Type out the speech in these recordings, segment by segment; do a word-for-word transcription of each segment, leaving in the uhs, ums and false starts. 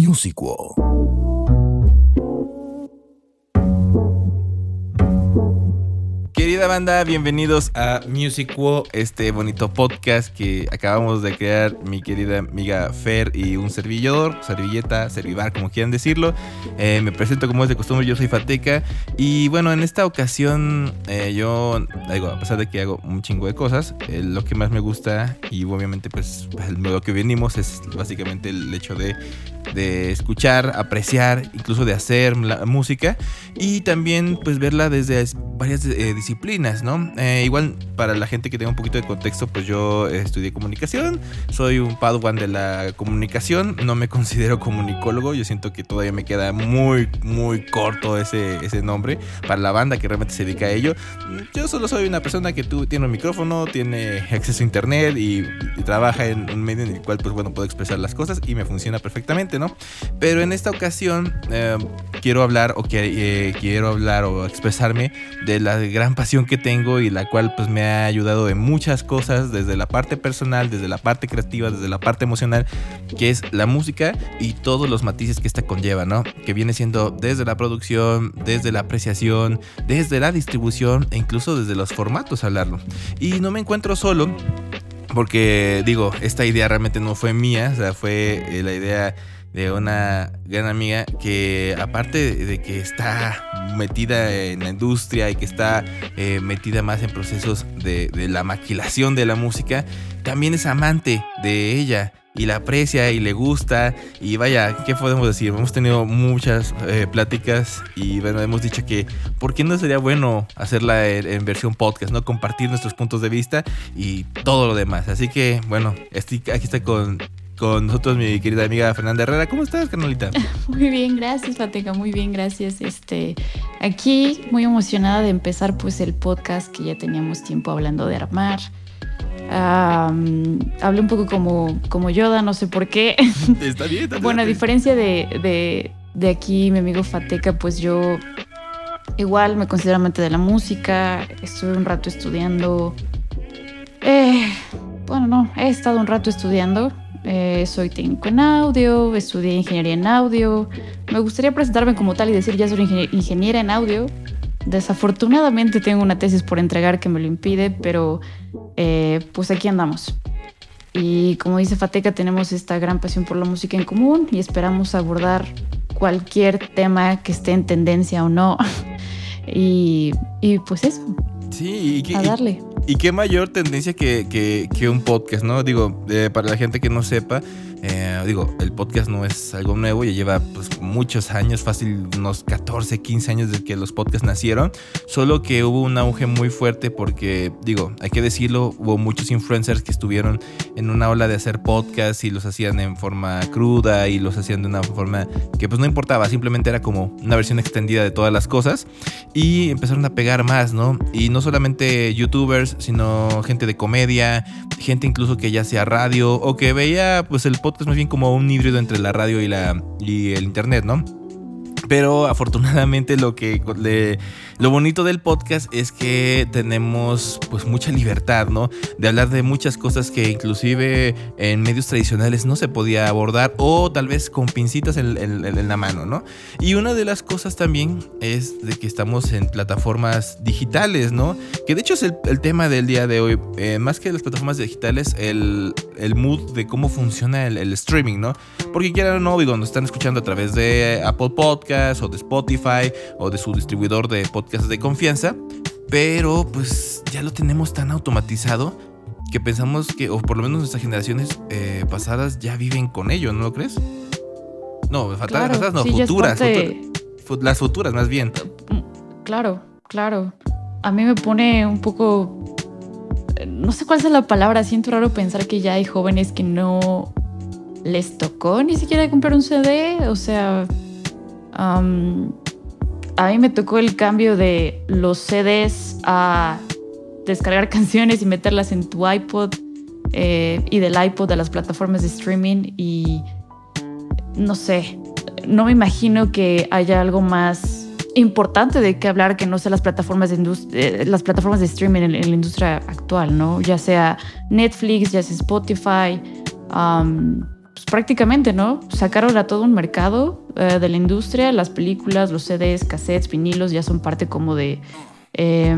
Music World. Querida banda, bienvenidos a Music World, este bonito podcast que acabamos de crear mi querida amiga Fer y un servidor, servilleta, servivar, como quieran decirlo. Eh, me presento como es de costumbre, yo soy Fateca. Y bueno, en esta ocasión eh, yo, digo, a pesar de que hago un chingo de cosas, eh, lo que más me gusta y obviamente pues lo que venimos es básicamente el hecho de, de escuchar, apreciar, incluso de hacer la música y también pues verla desde varias eh, disciplinas, ¿no? Eh, igual para la gente que tenga un poquito de contexto, pues yo eh, estudié comunicación, soy un padawan de la comunicación, no me considero comunicólogo, yo siento que todavía me queda muy, muy corto ese, ese nombre para la banda que realmente se dedica a ello. Yo solo soy una persona que tú, tiene un micrófono, tiene acceso a internet y, y trabaja en un medio en el cual, pues bueno, puedo expresar las cosas y me funciona perfectamente, ¿no? Pero en esta ocasión eh, quiero hablar o que, eh, quiero hablar o expresarme de la gran pasión que tengo y la cual pues me ha ayudado en muchas cosas, desde la parte personal, desde la parte creativa, desde la parte emocional, que es la música y todos los matices que esta conlleva, ¿no? Que viene siendo desde la producción, desde la apreciación, desde la distribución e incluso desde los formatos hablarlo. Y no me encuentro solo porque, digo, esta idea realmente no fue mía, o sea, fue eh, la idea de una gran amiga que, aparte de que está metida en la industria y que está eh, metida más en procesos de, de la maquilación de la música, también es amante de ella y la aprecia y le gusta. Y vaya, ¿qué podemos decir? Hemos tenido muchas eh, pláticas y bueno, hemos dicho que ¿por qué no sería bueno hacerla en, en versión podcast, ¿no? Compartir nuestros puntos de vista y todo lo demás. Así que bueno, estoy, aquí está con... con nosotros mi querida amiga Fernanda Herrera. ¿Cómo estás, carnalita? Muy bien, gracias, Fateca, muy bien, gracias. Este, aquí muy emocionada de empezar pues el podcast que ya teníamos tiempo hablando de armar. Um, hablé un poco como, como Yoda, no sé por qué. Está bien, está bien. Bueno, a diferencia de, de, de aquí, mi amigo Fateca, pues yo igual me considero amante de la música. Estuve un rato estudiando. Eh, bueno, no, he estado un rato estudiando. Eh, soy técnico en audio, estudié ingeniería en audio. Me gustaría presentarme como tal y decir ya soy ingenier- ingeniera en audio. Desafortunadamente tengo una tesis por entregar que me lo impide, pero eh, pues aquí andamos. Y como dice Fateca, tenemos esta gran pasión por la música en común y esperamos abordar cualquier tema que esté en tendencia o no. y, y pues eso. Sí, y, a darle. Y, y qué mayor tendencia que, que, que un podcast, ¿no? Digo, eh, para la gente que no sepa, eh, digo, el podcast no es algo nuevo, ya lleva pues muchos años, fácil unos catorce, quince años desde que los podcasts nacieron, solo que hubo un auge muy fuerte porque, digo, hay que decirlo, hubo muchos influencers que estuvieron en una ola de hacer podcasts y los hacían en forma cruda y los hacían de una forma que pues no importaba, simplemente era como una versión extendida de todas las cosas y empezaron a pegar más, ¿no? Y no solamente youtubers, sino gente de comedia, gente incluso que ya hacía radio o que veía pues el podcast más bien como un híbrido entre la radio y, la, y el internet, ¿no? Pero afortunadamente lo que le, lo bonito del podcast es que tenemos pues mucha libertad, ¿no? De hablar de muchas cosas que inclusive en medios tradicionales no se podía abordar o tal vez con pincitas en, en, en la mano, ¿no? Y una de las cosas también es de que estamos en plataformas digitales, ¿no? Que de hecho es el, el tema del día de hoy. Eh, más que las plataformas digitales, el, el mood de cómo funciona el, el streaming, ¿no? Porque quieran o no, digo, nos están escuchando a través de Apple Podcast o de Spotify o de su distribuidor de podcasts de confianza, pero pues ya lo tenemos tan automatizado que pensamos que, o por lo menos nuestras generaciones eh, pasadas ya viven con ello, ¿no lo crees? No, claro, pasadas no, sí, futuras, parte... futuras, las futuras más bien. Claro, claro. A mí me pone un poco, no sé cuál es la palabra, siento raro pensar que ya hay jóvenes que no les tocó ni siquiera comprar un C D, o sea... Um, a mí me tocó el cambio de los C Ds a descargar canciones y meterlas en tu iPod eh, y del iPod a las plataformas de streaming y no sé, no me imagino que haya algo más importante de qué hablar que no sea las plataformas de, indust- eh, las plataformas de streaming en, en la industria actual, ¿no? Ya sea Netflix, ya sea Spotify, um, prácticamente, ¿no? Sacaron a todo un mercado uh, de la industria, las películas, los C Ds, cassettes, vinilos ya son parte como de eh,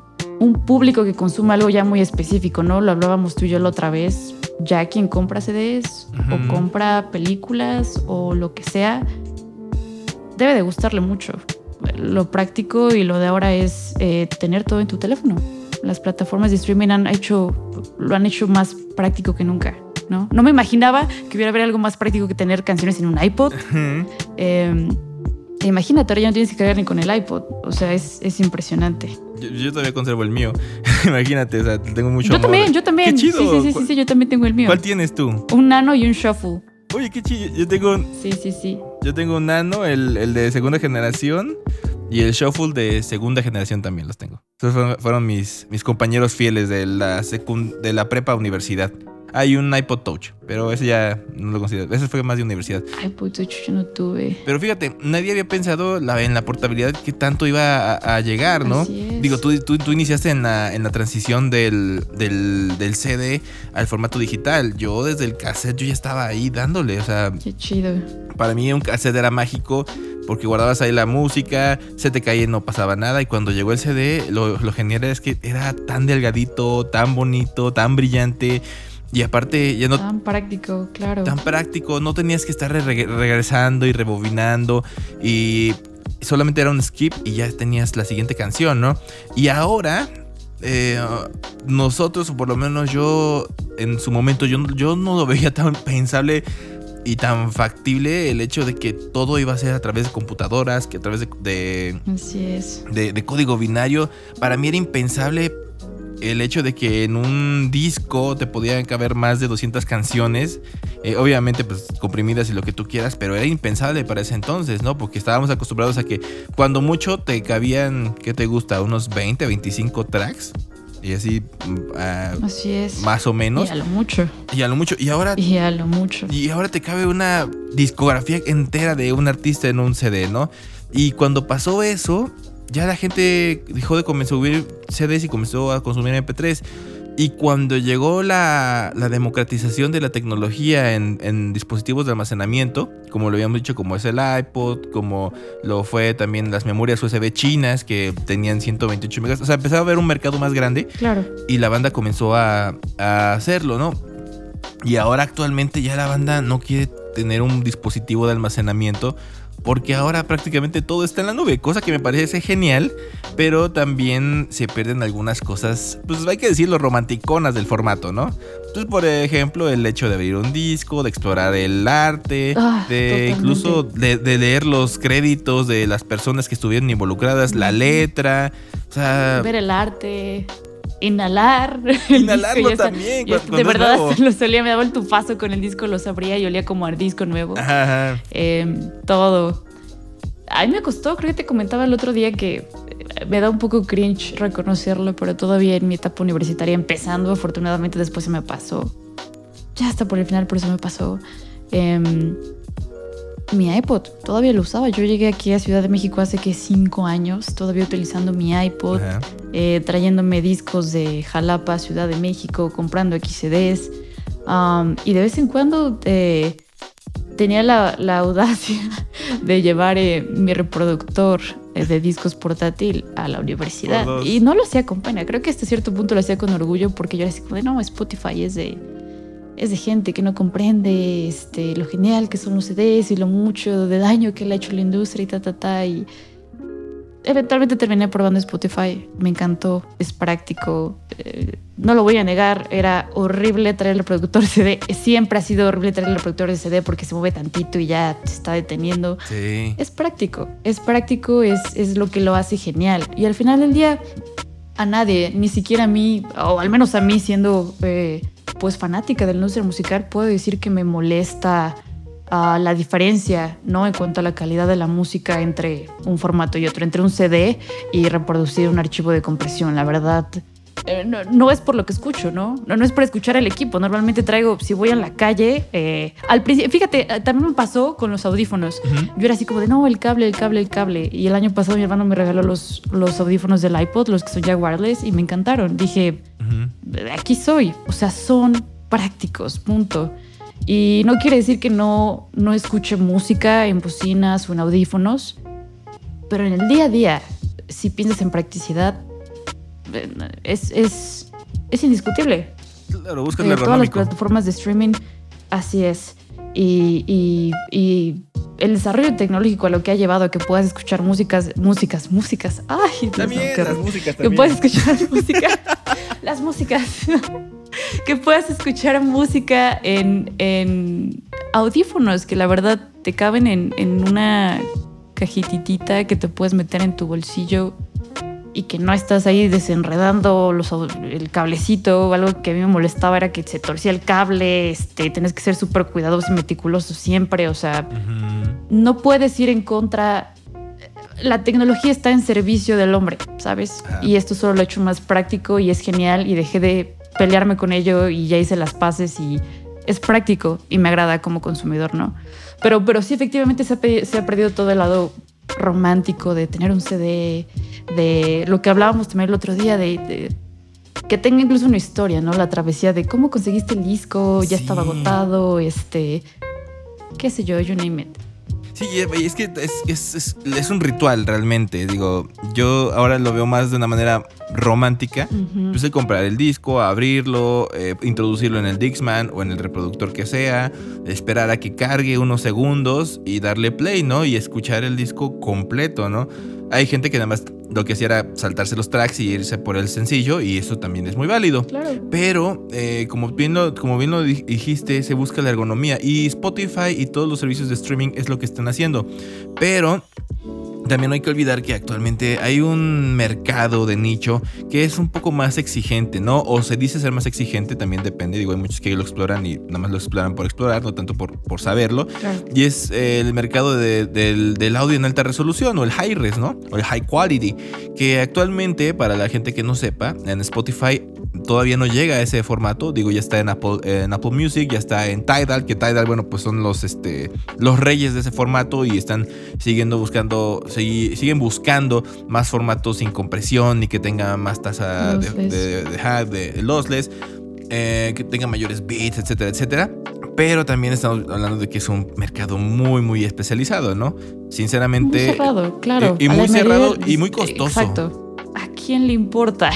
un público que consume algo ya muy específico, ¿no? Lo hablábamos tú y yo la otra vez. Ya quien compra C Ds uh-huh. o compra películas o lo que sea, debe de gustarle mucho. Lo práctico y lo de ahora es eh, tener todo en tu teléfono. Las plataformas de streaming han hecho, lo han hecho más práctico que nunca, ¿no? No me imaginaba que hubiera haber algo más práctico que tener canciones en un iPod. Uh-huh. Eh, imagínate, ahora ya no tienes que cargar ni con el iPod. O sea, es, es impresionante. Yo, yo todavía conservo el mío. Imagínate, o sea, tengo mucho Yo amor. también, yo también. ¡Qué chido! Sí, sí, sí, sí, sí, yo también tengo el mío. ¿Cuál tienes tú? Un Nano y un Shuffle. Oye, qué chido. Yo tengo... Sí, sí, sí. Yo tengo un Nano, el, el de segunda generación, y el Shuffle de segunda generación también los tengo. Esos fueron, fueron mis, mis compañeros fieles de la, secund- de la prepa universidad. Hay un iPod Touch, pero ese ya no lo considero. Ese fue más de universidad. iPod Touch yo no tuve. Pero fíjate, nadie había pensado la, en la portabilidad que tanto iba a, a llegar, ¿no? Así es. Digo, tú, tú, tú iniciaste en la, en la transición del, del, del C D al formato digital. Yo desde el cassette yo ya estaba ahí dándole, o sea... Qué chido. Para mí un cassette era mágico porque guardabas ahí la música, se te caía y no pasaba nada. Y cuando llegó el C D, lo, lo genial es que era tan delgadito, tan bonito, tan brillante... Y aparte ya no... Tan práctico, claro. Tan práctico, no tenías que estar re- regresando y rebobinando y solamente era un skip y ya tenías la siguiente canción, ¿no? Y ahora, eh, nosotros, o por lo menos yo, en su momento, yo, yo no lo veía tan pensable y tan factible el hecho de que todo iba a ser a través de computadoras, que a través de... de Así es. De, de código binario. Para mí era impensable el hecho de que en un disco te podían caber más de doscientas canciones, eh, obviamente pues comprimidas y lo que tú quieras, pero era impensable para ese entonces, ¿no? Porque estábamos acostumbrados a que cuando mucho te cabían, ¿qué te gusta? Unos veinte, veinticinco tracks. Y así, uh, así es. Más o menos. Y a lo mucho. Y a lo mucho. Y ahora... Y a lo mucho. Y ahora te cabe una discografía entera de un artista en un C D, ¿no? Y cuando pasó eso... Ya la gente dejó de consumir C Ds y comenzó a consumir eme pe tres. Y cuando llegó la, la democratización de la tecnología en, en dispositivos de almacenamiento, como lo habíamos dicho, como es el iPod, como lo fue también las memorias u ese be chinas que tenían ciento veintiocho megas. O sea, empezaba a haber un mercado más grande. Claro. Y la banda comenzó a, a hacerlo, ¿no? Y ahora actualmente ya la banda no quiere tener un dispositivo de almacenamiento porque ahora prácticamente todo está en la nube, cosa que me parece genial, pero también se pierden algunas cosas, pues hay que decirlo, romanticonas del formato, ¿no? Entonces, por ejemplo, el hecho de abrir un disco, de explorar el arte, ah, de totalmente. incluso de, de leer los créditos de las personas que estuvieron involucradas, la letra, o sea... Ver el arte... Inhalar. Inhalarlo disco, también. Yo, cuando de verdad, nuevo. lo solía, me daba el tufazo con el disco, lo abría y olía como a disco nuevo. Ajá. Eh, todo. A mí me costó, creo que te comentaba el otro día que me da un poco cringe reconocerlo, pero todavía en mi etapa universitaria empezando, afortunadamente después se me pasó. Ya hasta por el final, por eso me pasó. Eh, mi iPod, todavía lo usaba. Yo llegué aquí a Ciudad de México hace que cinco años, todavía utilizando mi iPod, eh, trayéndome discos de Jalapa, Ciudad de México, comprando aquí ce des. Um, y de vez en cuando eh, tenía la, la audacia de llevar eh, mi reproductor eh, de discos portátil a la universidad. Y no lo hacía con pena. Creo que hasta cierto punto lo hacía con orgullo porque yo era así como de, no, Spotify es de... es de gente que no comprende este, lo genial que son los ce des y lo mucho de daño que le ha hecho la industria y ta, ta, ta. Y eventualmente terminé probando Spotify. Me encantó, es práctico. Eh, no lo voy a negar, era horrible traer el reproductor ce de. Siempre ha sido horrible traer el reproductor de ce de porque se mueve tantito y ya se está deteniendo. Sí. Es práctico, es práctico, es, es lo que lo hace genial. Y al final del día, a nadie, ni siquiera a mí, o al menos a mí siendo... Eh, pues fanática de la industria musical, puedo decir que me molesta uh, la diferencia, ¿no? En cuanto a la calidad de la música entre un formato y otro, entre un ce de y reproducir un archivo de compresión. La verdad, eh, no, no es por lo que escucho, ¿no? ¿no? No es por escuchar el equipo. Normalmente traigo, si voy a la calle, eh, al principio, fíjate, también me pasó con los audífonos. Uh-huh. Yo era así como de, no, el cable, el cable, el cable. Y el año pasado mi hermano me regaló los, los audífonos del iPod, los que son ya wireless, y me encantaron. Dije... Uh-huh. Aquí soy, o sea, son prácticos, punto. Y no quiere decir que no, no escuche música en bocinas o en audífonos, pero en el día a día, si piensas en practicidad, es, es, es indiscutible. Claro, buscas lo eh, ergonómico. Todas las plataformas de streaming, así es. Y, y, y el desarrollo tecnológico a lo que ha llevado a que puedas escuchar músicas, músicas, músicas. Ay, Dios, También, no, qué las horror. músicas Que también. puedas escuchar música, las músicas. Que puedas escuchar música en, en audífonos que la verdad te caben en, en una cajititita que te puedes meter en tu bolsillo y que no estás ahí desenredando los, el cablecito. Algo que a mí me molestaba era que se torcía el cable, este, tenés que ser súper cuidadoso y meticuloso siempre, o sea, uh-huh. No puedes ir en contra. La tecnología está en servicio del hombre, ¿sabes? Uh-huh. Y esto solo lo he hecho más práctico y es genial y dejé de pelearme con ello y ya hice las paces y es práctico y me agrada como consumidor, ¿no? Pero, pero sí, efectivamente se ha, se ha perdido todo el lado romántico de tener un C D, de lo que hablábamos también el otro día, de, de que tenga incluso una historia, ¿no? La travesía de cómo conseguiste el disco, ya sí. Estaba agotado, este, qué sé yo, you name it. Sí, es que es, es, es, es un ritual realmente. Digo, yo ahora lo veo más de una manera romántica. Uh-huh. Pues el comprar el disco, abrirlo, eh, introducirlo en el Dixman o en el reproductor que sea, esperar a que cargue unos segundos y darle play, ¿no? Y escuchar el disco completo, ¿no? Hay gente que nada más lo que hacía era saltarse los tracks y irse por el sencillo, y eso también es muy válido. Claro. Pero, eh, como, bien lo, como bien lo dijiste, se busca la ergonomía, y Spotify y todos los servicios de streaming es lo que están haciendo. Pero también no hay que olvidar que actualmente hay un mercado de nicho que es un poco más exigente, ¿no? O se dice ser más exigente, también depende. Digo, hay muchos que lo exploran y nada más lo exploran por explorar, no tanto por, por saberlo. Claro. Y es eh, el mercado de, del, del audio en alta resolución, o el high res, ¿no? O el high quality, que actualmente, para la gente que no sepa, en Spotify todavía no llega a ese formato. Digo, ya está en Apple, en Apple Music, ya está en Tidal, que Tidal, bueno, pues son los, este, los reyes de ese formato y están siguiendo buscando... siguen buscando más formatos sin compresión y que tenga más tasa de, de, de, de, de lossless, eh, que tenga mayores bits, etcétera, etcétera. Pero también estamos hablando de que es un mercado muy, muy especializado, ¿no? Sinceramente. Muy cerrado, claro. Eh, y muy cerrado y muy costoso. Exacto. ¿A quién le importa?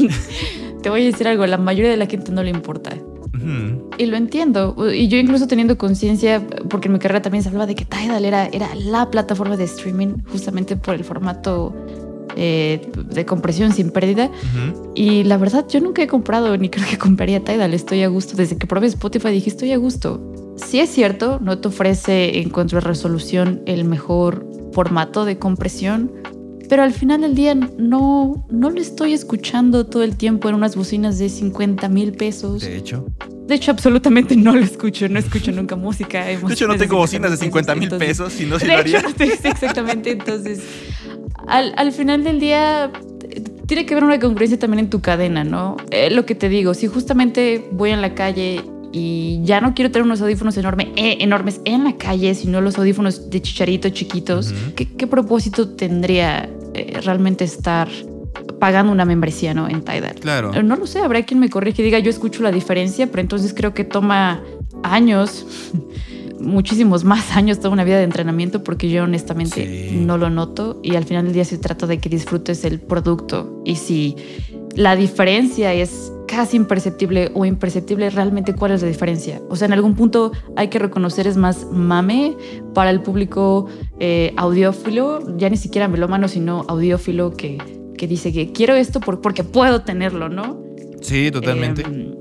Te voy a decir algo, la mayoría de la gente no le importa. Uh-huh. Y lo entiendo. Y yo incluso teniendo conciencia, porque en mi carrera también se hablaba de que Tidal era, era la plataforma de streaming justamente por el formato eh, de compresión sin pérdida. Uh-huh. Y la verdad, yo nunca he comprado ni creo que compraría Tidal. Estoy a gusto. Desde que probé Spotify dije, estoy a gusto. Sí es cierto, no te ofrece en cuanto a resolución el mejor formato de compresión, pero al final del día no, no lo estoy escuchando todo el tiempo en unas bocinas de cincuenta mil pesos. De hecho. De hecho, absolutamente no lo escucho. No escucho nunca música. De hecho, no tengo bocinas de cincuenta mil pesos, si no, si de lo haría. hecho, no te dice exactamente. Entonces, al, al final del día, tiene que haber una congruencia también en tu cadena, ¿no? Eh, lo que te digo, si justamente voy en la calle y ya no quiero tener unos audífonos enorme, eh, enormes en la calle, sino los audífonos de chicharito chiquitos, uh-huh. ¿qué, qué propósito tendría eh, realmente estar pagando una membresía, ¿no? En Tidal? Claro. No lo sé, habrá quien me corrija y diga, yo escucho la diferencia, pero entonces creo que toma años, muchísimos más años, toda una vida de entrenamiento, porque yo honestamente sí. no lo noto, y al final del día se trata de que disfrutes el producto. Y si la diferencia es casi imperceptible o imperceptible, realmente ¿cuál es la diferencia? O sea, en algún punto hay que reconocer, es más mame para el público eh, audiófilo, ya ni siquiera melómano, sino audiófilo, que, que dice que quiero esto por, porque puedo tenerlo, ¿no? Sí, totalmente. Eh,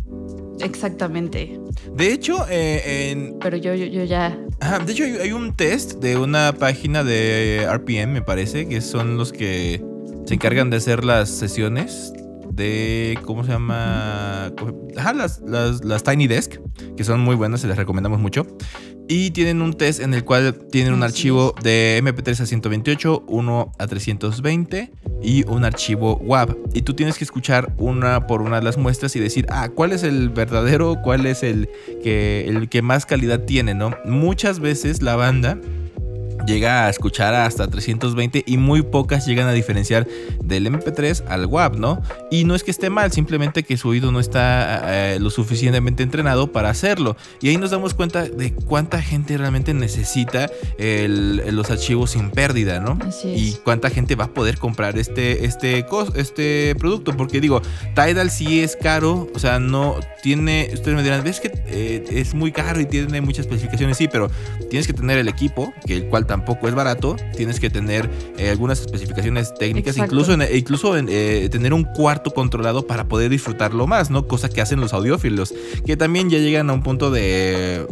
exactamente. De hecho, eh, en... Pero yo, yo, yo ya... Ajá, de hecho, hay, hay un test de una página de R P M, me parece, que son los que se encargan de hacer las sesiones de, ¿cómo se llama? Ajá, las, las, las Tiny Desk, que son muy buenas, se les recomendamos mucho. Y tienen un test en el cual tienen un archivo de eme pe tres a ciento veintiocho, uno a trescientos veinte y un archivo W A V. Y tú tienes que escuchar una por una de las muestras y decir, ah, ¿cuál es el verdadero? ¿Cuál es el que, el que más calidad tiene, no? Muchas veces la banda llega a escuchar hasta trescientos veinte y muy pocas llegan a diferenciar del eme pe tres al W A V, ¿no? Y no es que esté mal, simplemente que su oído no está eh, lo suficientemente entrenado para hacerlo. Y ahí nos damos cuenta de cuánta gente realmente necesita el, los archivos sin pérdida, ¿no? Así es. Y cuánta gente va a poder comprar este, este, este producto. Porque digo, Tidal sí es caro, o sea, no tiene, ustedes me dirán, ves que eh, es muy caro y tiene muchas especificaciones, sí, pero tienes que tener el equipo, que el cual tampoco es barato, tienes que tener eh, algunas especificaciones técnicas, Exacto. incluso en, incluso en, eh, tener un cuarto controlado para poder disfrutarlo más, ¿no? Cosa que hacen los audiófilos, que también ya llegan a un punto de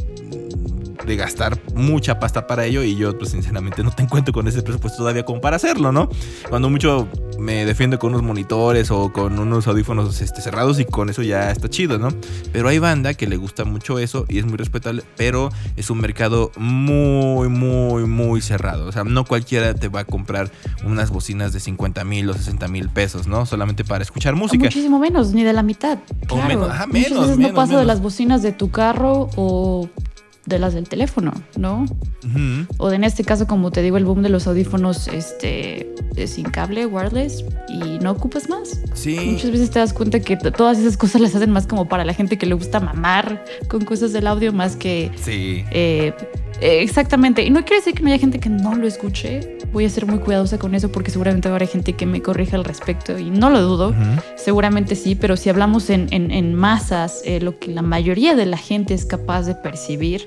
de gastar mucha pasta para ello, y yo pues sinceramente no te encuentro con ese presupuesto todavía como para hacerlo, ¿no? Cuando mucho me defiendo con unos monitores o con unos audífonos este, cerrados, y con eso ya está chido, ¿no? Pero hay banda que le gusta mucho eso y es muy respetable, pero es un mercado muy, muy, muy cerrado. O sea, no cualquiera te va a comprar unas bocinas de cincuenta mil o sesenta mil pesos, ¿no? Solamente para escuchar música. Muchísimo menos, ni de la mitad. O Claro. menos, ajá, Muchas menos, veces menos, no paso menos. de las bocinas de tu carro o de las del teléfono, ¿no? Uh-huh. O de, en este caso, como te digo, el boom de los audífonos este, sin cable, wireless, y no ocupas más. Sí. Muchas veces te das cuenta que t- todas esas cosas las hacen más como para la gente que le gusta mamar con cosas del audio, más que... Sí. Eh, eh, exactamente. Y no quiere decir que no haya gente que no lo escuche. Voy a ser muy cuidadosa con eso porque seguramente habrá gente que me corrija al respecto y no lo dudo. Uh-huh. Seguramente sí, pero si hablamos en, en, en masas, eh, lo que la mayoría de la gente es capaz de percibir,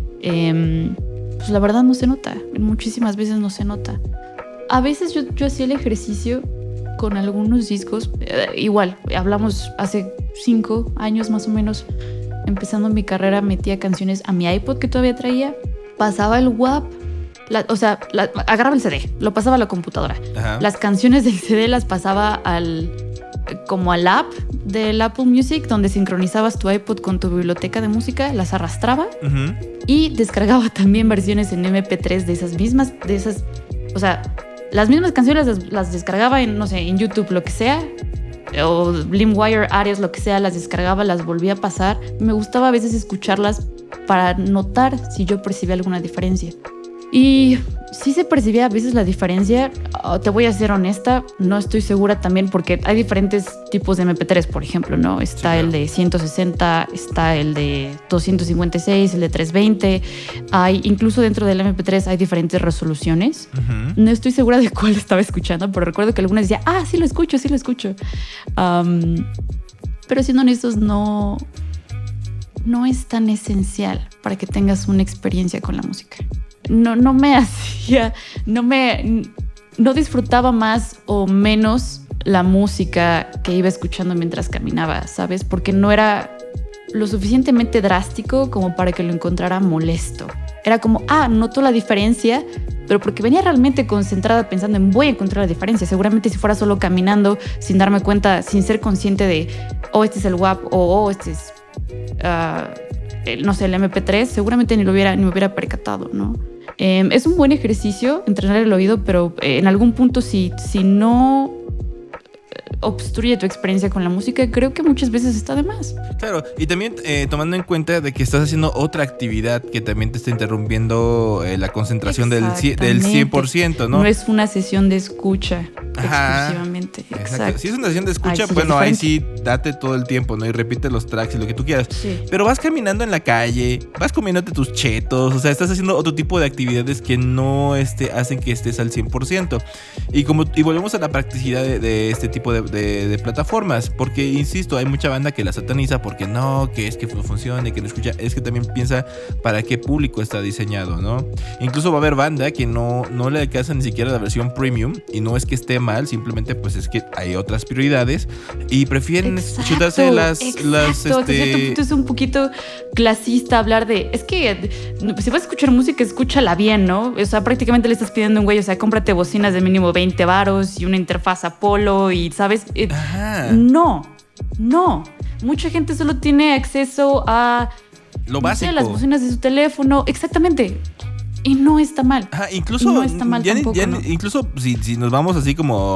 eh, pues la verdad no se nota. Muchísimas veces no se nota. A veces yo, yo hacía el ejercicio con algunos discos. Eh, igual, hablamos hace cinco años más o menos. Empezando mi carrera, metía canciones a mi iPod que todavía traía. Pasaba el W A V. La, o sea, la, agarraba el ce de, lo pasaba a la computadora. Ajá. Las canciones del ce de las pasaba al... como al app del Apple Music, donde sincronizabas tu iPod con tu biblioteca de música, las arrastraba Uh-huh. y descargaba también versiones en eme pe tres de esas mismas, de esas, o sea, las mismas canciones las, las descargaba en, no sé, en YouTube, lo que sea, o LimeWire, Ares, lo que sea, las descargaba, las volvía a pasar. Me gustaba a veces escucharlas para notar si yo percibía alguna diferencia. Y sí se percibía a veces la diferencia. Oh, te voy a ser honesta, no estoy segura también porque hay diferentes tipos de eme pe tres, por ejemplo, ¿no? Está sí, claro. El de ciento sesenta, está el de doscientos cincuenta y seis, el de trescientos veinte. Hay, incluso dentro del eme pe tres hay diferentes resoluciones. Uh-huh. No estoy segura de cuál estaba escuchando, pero recuerdo que algunas decía, ah, sí lo escucho, sí lo escucho. Um, pero siendo honestos, no, no es tan esencial para que tengas una experiencia con la música. No, no me hacía, no me, no disfrutaba más o menos la música que iba escuchando mientras caminaba, ¿sabes? Porque no era lo suficientemente drástico como para que lo encontrara molesto. Era como, ah, noto la diferencia, pero porque venía realmente concentrada pensando en voy a encontrar la diferencia. Seguramente si fuera solo caminando sin darme cuenta, sin ser consciente de, oh, este es el W A V o oh, este es, uh, el, no sé, el eme pe tres, seguramente ni lo hubiera, ni me hubiera percatado, ¿no? Eh, es un buen ejercicio entrenar el oído, pero eh, en algún punto si, si no obstruye tu experiencia con la música, creo que muchas veces está de más. Claro, y también eh, tomando en cuenta de que estás haciendo otra actividad que también te está interrumpiendo eh, la concentración del, del cien por ciento, ¿no? No es una sesión de escucha. Ajá, exclusivamente. Exacto. Exacto. Si es una sesión de escucha, ahí bueno, ahí sí date todo el tiempo, ¿no? Y repite los tracks y lo que tú quieras. Sí. Pero vas caminando en la calle, vas comiéndote tus chetos, o sea, estás haciendo otro tipo de actividades que no este, hacen que estés al cien por ciento. Y como y volvemos a la practicidad de, de este tipo de, de, de plataformas, porque insisto, hay mucha banda que la sataniza porque no, que es que no funcione, que no escucha, es que también piensa para qué público está diseñado, ¿no? Incluso va a haber banda que no, no le alcanza ni siquiera la versión premium, y no es que esté mal, simplemente pues es que hay otras prioridades y prefieren exacto, chutarse las, exacto. las este... Es un poquito clasista hablar de, es que si vas a escuchar música, escúchala bien, ¿no? O sea, prácticamente le estás pidiendo a un güey, o sea, cómprate bocinas de mínimo veinte varos y una interfaz Apollo y, ¿sabes? Ajá. No, no. Mucha gente solo tiene acceso a lo básico, no sé, las bocinas de su teléfono, exactamente. Y no está mal. Ajá, incluso no está mal ya, tampoco, ya, ¿no? Incluso si, si nos vamos así como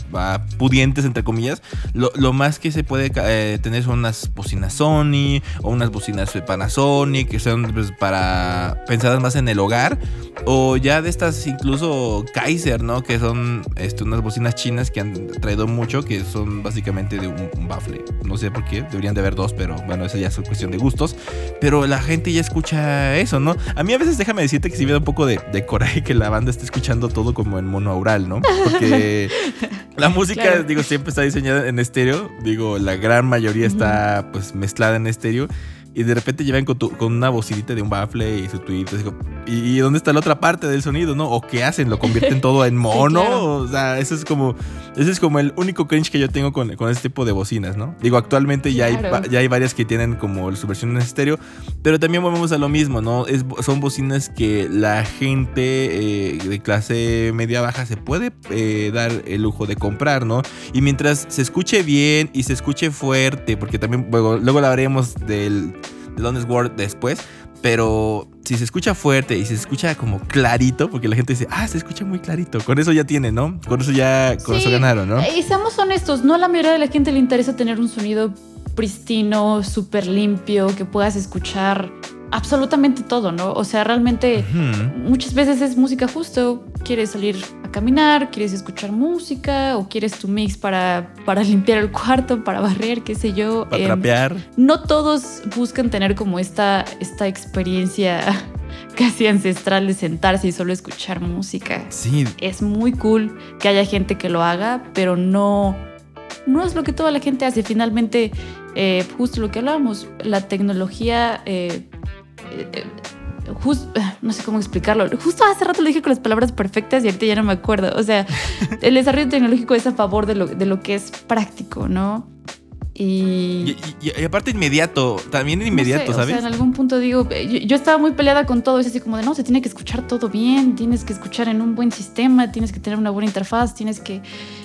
uh, pudientes, entre comillas, lo, lo más que se puede eh, tener son unas bocinas Sony o unas bocinas Panasonic, que son pues, para pensadas más en el hogar, o ya de estas incluso Kaiser, ¿no? Que son este, unas bocinas chinas que han traído mucho, que son básicamente de un, un bafle. No sé por qué, deberían de haber dos, pero bueno, esa ya es cuestión de gustos. Pero la gente ya escucha eso, ¿no? A mí a veces déjame decirte que sí me da un poco de, de coraje que la banda esté escuchando todo como en monoaural, ¿no? Porque la música, claro, digo, siempre está diseñada en estéreo. Digo, la gran mayoría uh-huh. está pues mezclada en estéreo. Y de repente llevan con, tu, con una bocinita de un bafle y su tweet. ¿Y, ¿Y dónde está la otra parte del sonido, no? ¿O qué hacen? ¿Lo convierten todo en mono? Sí, claro. O sea, eso es como ese es como el único cringe que yo tengo con, con este tipo de bocinas, ¿no? Digo, actualmente ya, claro. hay, ya hay varias que tienen como su versión en estéreo. Pero también volvemos a lo mismo, ¿no? Es, son bocinas que la gente eh, de clase media-baja se puede eh, dar el lujo de comprar, ¿no? Y mientras se escuche bien y se escuche fuerte, porque también luego, luego hablaremos del The Longest Word después, pero si se escucha fuerte y se escucha como clarito, porque la gente dice, ah, se escucha muy clarito, con eso ya tiene, ¿no? Con eso ya, con sí, eso ganaron, ¿no? Y seamos honestos, no a la mayoría de la gente le interesa tener un sonido pristino, súper limpio, que puedas escuchar absolutamente todo, ¿no? O sea, realmente uh-huh. muchas veces es música justo, quieres salir a caminar, quieres escuchar música o quieres tu mix para, para limpiar el cuarto, para barrer, qué sé yo. Para eh, trapear. No todos buscan tener como esta, esta experiencia casi ancestral de sentarse y solo escuchar música. Sí. Es muy cool que haya gente que lo haga, pero no, no es lo que toda la gente hace. Finalmente, eh, justo lo que hablábamos, la tecnología... Eh, eh, Just, no sé cómo explicarlo. Justo hace rato lo dije con las palabras perfectas y ahorita ya no me acuerdo. O sea, el desarrollo tecnológico es a favor de lo, de lo que es práctico, ¿no? Y... Y, y, y aparte inmediato, también inmediato, no sé, ¿sabes? O sea, en algún punto digo, yo, yo estaba muy peleada con todo. Es así como de, no, se tiene que escuchar todo bien, tienes que escuchar en un buen sistema, tienes que tener una buena interfaz, tienes que...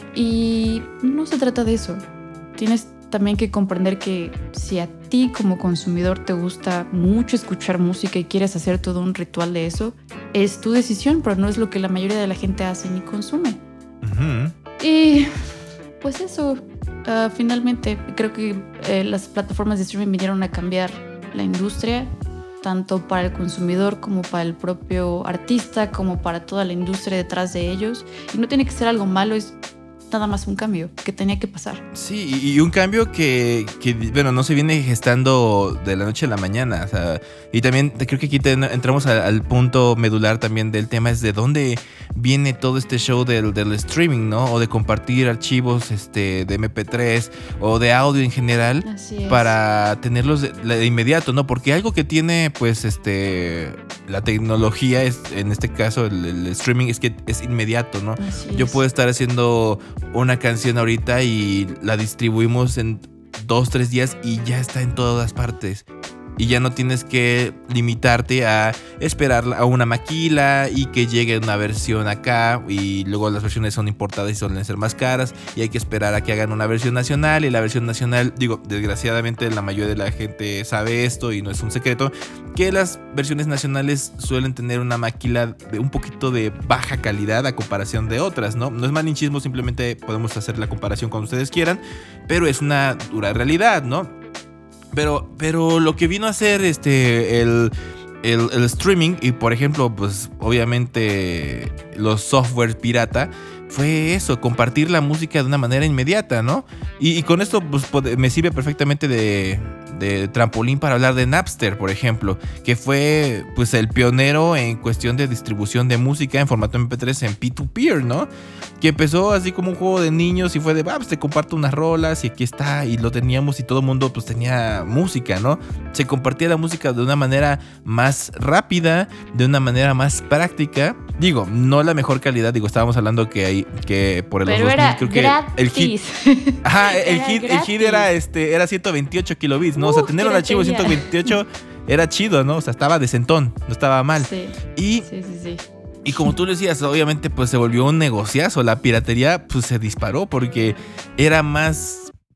Y no se trata de eso. Tienes también que comprender que si a ti como consumidor te gusta mucho escuchar música y quieres hacer todo un ritual de eso, es tu decisión, pero no es lo que la mayoría de la gente hace ni consume. Uh-huh. Y pues eso, uh, finalmente creo que eh, las plataformas de streaming vinieron a cambiar la industria, tanto para el consumidor como para el propio artista, como para toda la industria detrás de ellos. Y no tiene que ser algo malo, es nada más un cambio que tenía que pasar. Sí, y un cambio que, que bueno, no se viene gestando de la noche a la mañana. O sea, y también creo que aquí te, entramos al, al punto medular también del tema, es de dónde viene todo este show del, del streaming, ¿no? O de compartir archivos este, de eme pe tres o de audio en general para tenerlos de, de inmediato, ¿no? Porque algo que tiene, pues, este, la tecnología, es, en este caso el, el streaming, es que es inmediato, ¿no? Así Yo es. puedo estar haciendo una canción ahorita y la distribuimos en dos, tres días y ya está en todas partes. Y ya no tienes que limitarte a esperar a una maquila y que llegue una versión acá, y luego las versiones son importadas y suelen ser más caras y hay que esperar a que hagan una versión nacional. Y la versión nacional, digo, desgraciadamente la mayoría de la gente sabe esto y no es un secreto, que las versiones nacionales suelen tener una maquila de un poquito de baja calidad a comparación de otras, ¿no? No es malinchismo, simplemente podemos hacer la comparación cuando ustedes quieran, pero es una dura realidad, ¿no? Pero, pero lo que vino a hacer este, el, el, el streaming y, por ejemplo, pues obviamente los software pirata, fue eso, compartir la música de una manera inmediata, ¿no? Y, y con esto pues, me sirve perfectamente de, de trampolín para hablar de Napster, por ejemplo, que fue pues el pionero en cuestión de distribución de música en formato eme pe tres en peer-to-peer, ¿no? Que empezó así como un juego de niños y fue de, ah, pues te comparto unas rolas y aquí está, y lo teníamos y todo el mundo pues tenía música, ¿no? Se compartía la música de una manera más rápida, de una manera más práctica. Digo, no la mejor calidad, digo, estábamos hablando que hay que por el Pero dos mil, creo que gratis. el hit ajá, el hit gratis. el hit era este era ciento veintiocho kilobits, ¿no? Uh, o sea, tener un archivo de ciento veintiocho era chido, ¿no? O sea, estaba decentón, no estaba mal. Sí. Y sí, sí, sí. Y como tú decías, obviamente pues se volvió un negociazo, la piratería pues se disparó porque era más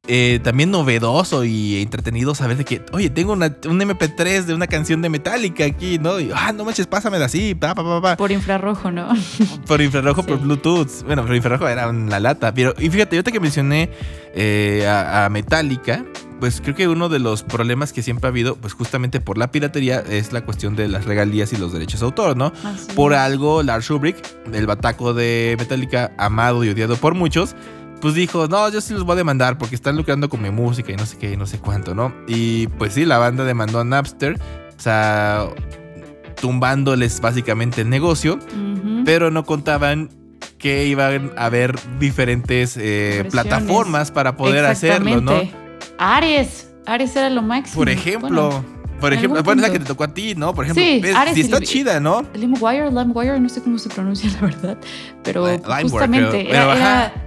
eh, también novedoso y entretenido saber de que, oye, tengo una, un eme pe tres de una canción de Metallica aquí, ¿no? Y, ah, no manches, pásamela así, pa, pa, pa, pa. Por infrarrojo, ¿no? Por infrarrojo, Sí. por Bluetooth. Bueno, por infrarrojo era una lata. Pero, y fíjate, ahorita que mencioné eh, a, a Metallica, pues creo que uno de los problemas que siempre ha habido, pues justamente por la piratería, es la cuestión de las regalías y los derechos de autor, ¿no? Así Por es. algo, Lars Ulrich, el bataco de Metallica, amado y odiado por muchos, pues dijo, no, yo sí los voy a demandar porque están lucrando con mi música y no sé qué y no sé cuánto, ¿no? Y pues sí, la banda demandó a Napster, o sea, tumbándoles básicamente el negocio, Ujú. pero no contaban que iban a haber diferentes eh, Versiones. plataformas para poder hacerlo, ¿no? Exactamente. Ares. Ares era lo máximo. Por ejemplo, Bueno, por en ejemplo, algún bueno, esa punto. que te tocó a ti, ¿no? Por ejemplo, Sí, ves, Ares sí está y- chida, ¿no? LimeWire, LimeWire, no sé cómo se pronuncia la verdad, pero Li- LimeWire, justamente creo, era, pero, ajá. era,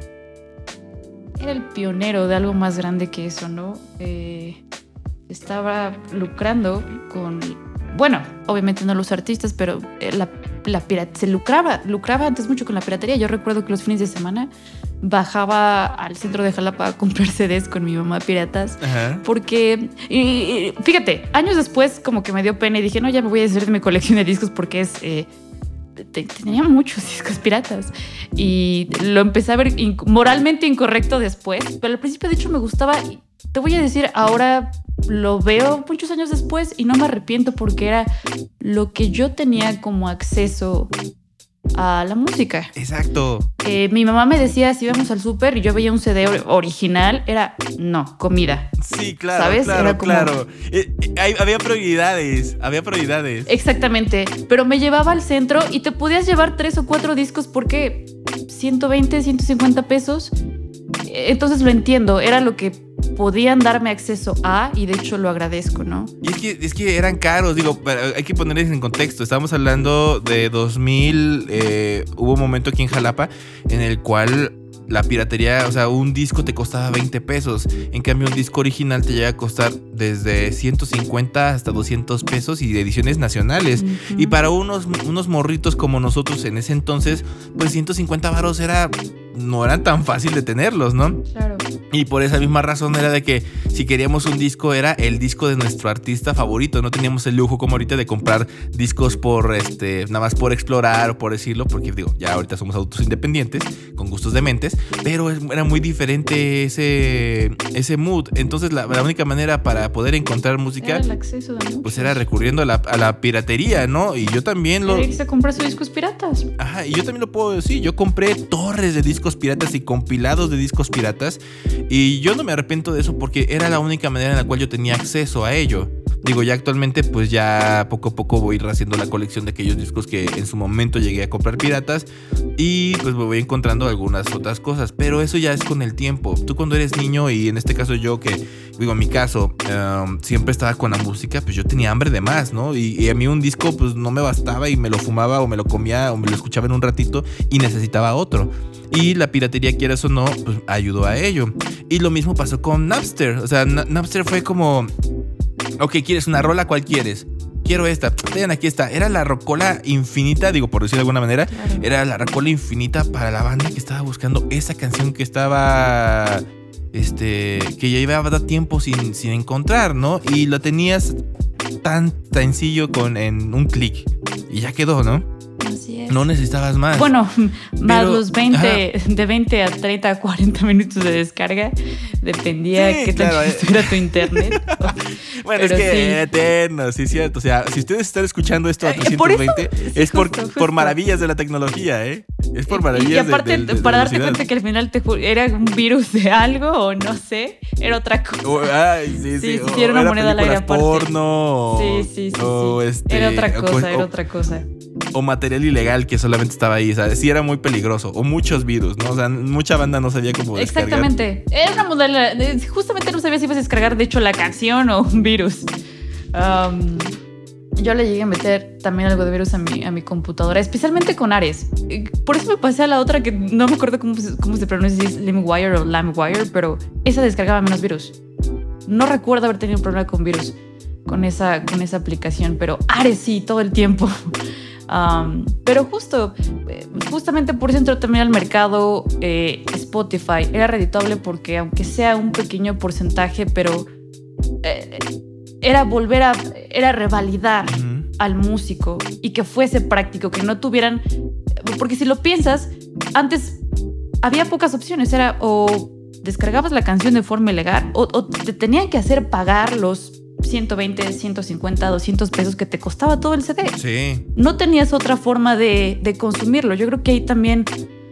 era el pionero de algo más grande que eso, ¿no? Eh, estaba lucrando con, bueno, obviamente no los artistas, pero eh, la, la pirata, se lucraba, lucraba antes mucho con la piratería. Yo recuerdo que los fines de semana bajaba al centro de Jalapa a comprar ce des con mi mamá piratas. Ajá. Porque, y, y, fíjate, años después como que me dio pena y dije, no, ya me voy a deshacer de mi colección de discos porque es... Eh, te- tenía muchos discos piratas y lo empecé a ver inc- moralmente incorrecto después, pero al principio de hecho me gustaba y te voy a decir, ahora lo veo muchos años después y no me arrepiento porque era lo que yo tenía como acceso a la música. Exacto. Eh, mi mamá me decía, si íbamos al súper y yo veía un ce de or- original, era, no, comida. Sí, claro, ¿Sabes? claro, Era como- claro. Eh, eh, hay- había prioridades, había prioridades. Exactamente, pero me llevaba al centro y te podías llevar tres o cuatro discos porque ciento veinte, ciento cincuenta pesos. Entonces lo entiendo, era lo que podían darme acceso a y de hecho lo agradezco, ¿no? Y es que, es que eran caros, digo, pero hay que ponerles en contexto. Estábamos hablando de dos mil, eh, hubo un momento aquí en Jalapa en el cual la piratería, o sea, un disco te costaba veinte pesos. En cambio, un disco original te llega a costar desde ciento cincuenta hasta doscientos pesos y de ediciones nacionales. Ujú. Y para unos, unos morritos como nosotros en ese entonces, pues ciento cincuenta varos era, no eran tan fácil de tenerlos, ¿no? Claro. Y por esa misma razón era de que si queríamos un disco era el disco de nuestro artista favorito. No teníamos el lujo como ahorita de comprar discos por este, nada más por explorar o por decirlo, porque digo, ya ahorita somos adultos independientes, con gustos dementes, pero es- era muy diferente ese, ese mood. Entonces la, la única manera para poder encontrar música, Era el acceso de muchos. pues era recurriendo a la, a la piratería, ¿no? Y yo también lo... Era irse a comprar sus discos piratas. Ajá, y yo también lo puedo decir, yo compré torres de discos piratas y compilados de discos piratas y yo no me arrepiento de eso porque era la única manera en la cual yo tenía acceso a ello. Digo, ya actualmente pues ya poco a poco voy haciendo la colección de aquellos discos que en su momento llegué a comprar piratas y pues me voy encontrando algunas otras cosas, pero eso ya es con el tiempo. Tú cuando eres niño y en este caso yo que, digo, en mi caso um, siempre estaba con la música, pues yo tenía hambre de más, ¿no? Y, y a mí un disco pues no me bastaba y me lo fumaba o me lo comía o me lo escuchaba en un ratito y necesitaba otro. Y la piratería, quieras o no, pues ayudó a ello. Y lo mismo pasó con Napster. O sea, Na- Napster fue como... Ok, ¿quieres una rola? ¿Cuál quieres? Quiero esta. Vean, aquí está. Era la rocola infinita, digo, por decirlo de alguna manera. Claro. Era la rocola infinita para la banda que estaba buscando esa canción que estaba... Este... Que ya llevaba tiempo sin, sin encontrar, ¿no? Y lo tenías tan sencillo con, en un clic. Y ya quedó, ¿no? Así es. No necesitabas más. Bueno, más Pero- los veinte, de veinte a treinta a cuarenta minutos de descarga. Dependía Sí, qué tan claro, eh. chistoso era tu internet. Bueno, es Pero que sí. eterno, sí es cierto. O sea, si ustedes están escuchando esto a Eh, por eso, trescientos veinte, sí, es por, justo, justo. por maravillas de la tecnología, ¿eh? Es por maravillas Y, y aparte, de, de- de- de para darte velocidad. cuenta que al final te ju- era un virus de algo o no sé, era otra cosa. O- ay, sí, sí, Sí, sí, o sí, era una era moneda al aire películas aparte. porno. Sí, sí, sí, o sí. este, Era otra o- cosa, o- era otra cosa. O material ilegal que solamente estaba ahí, ¿sabes? Sí, era muy peligroso. O muchos virus, ¿no? O sea, mucha banda no sabía cómo descargar. Exactamente. Era una modalidad. Justamente no sabía si ibas a descargar, de hecho, la canción o un virus. Um, yo le llegué a meter también algo de virus a mi, a mi computadora, especialmente con Ares. Eh, Por eso me pasé a la otra que no me acuerdo cómo, se- cómo se pronuncia, si es LimeWire o LimeWire, pero esa descargaba menos virus. No recuerdo haber tenido un problema con virus con esa, con esa aplicación, pero Ares sí, todo el tiempo. Um, pero justo, justamente por eso entró también al mercado eh, Spotify. Era redituable porque aunque sea un pequeño porcentaje, pero eh, era volver a, era revalidar uh-huh. al músico y que fuese práctico, que no tuvieran, porque si lo piensas, antes había pocas opciones, era o descargabas la canción de forma ilegal o, o te tenían que hacer pagar los ciento veinte, ciento cincuenta, doscientos pesos que te costaba todo el C D. Sí. No tenías otra forma de, de consumirlo. Yo creo que ahí también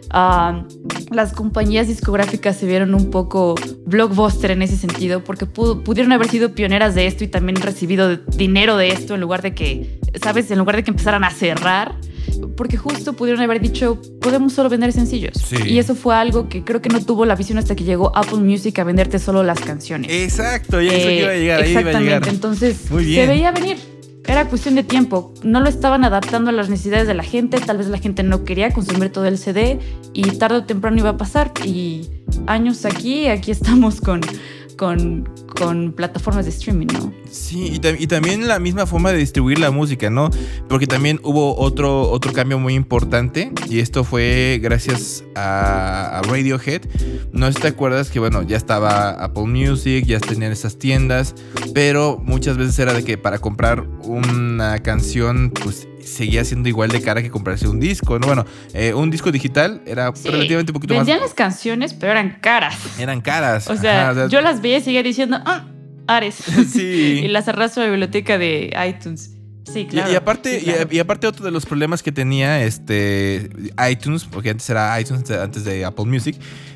uh, las compañías discográficas se vieron un poco blockbuster en ese sentido, porque pudo, pudieron haber sido pioneras de esto y también recibido dinero de esto en lugar de que, ¿sabes? En lugar de que empezaran a cerrar. Porque justo pudieron haber dicho, podemos solo vender sencillos. Sí. Y eso fue algo que creo que no tuvo la visión hasta que llegó Apple Music a venderte solo las canciones. Exacto, ya eh, eso que iba a llegar, ahí exactamente, iba a llegar. Entonces Muy bien. Se veía venir. Era cuestión de tiempo. No lo estaban adaptando a las necesidades de la gente. Tal vez la gente no quería consumir todo el C D y tarde o temprano iba a pasar. Y años aquí, aquí estamos con... Con, con plataformas de streaming, ¿no? Sí, y, tam- y también la misma forma de distribuir la música, ¿no? Porque también hubo otro, otro cambio muy importante y esto fue gracias a, a Radiohead. No sé si te acuerdas que, bueno, ya estaba Apple Music, ya tenían esas tiendas, pero muchas veces era de que para comprar una canción, pues seguía siendo igual de cara que comprarse un disco, ¿no? Bueno, eh, un disco digital era sí, relativamente un poquito vendían más... Vendían las canciones, pero eran caras. Eran caras. O sea, Ajá, o sea yo las veía y seguía diciendo, ah, Ares. Sí. Y las arrastro a la biblioteca de iTunes. Sí, claro. Y, y aparte, sí, claro. y, y aparte otro de los problemas que tenía este iTunes, porque antes era iTunes, antes de Apple Music,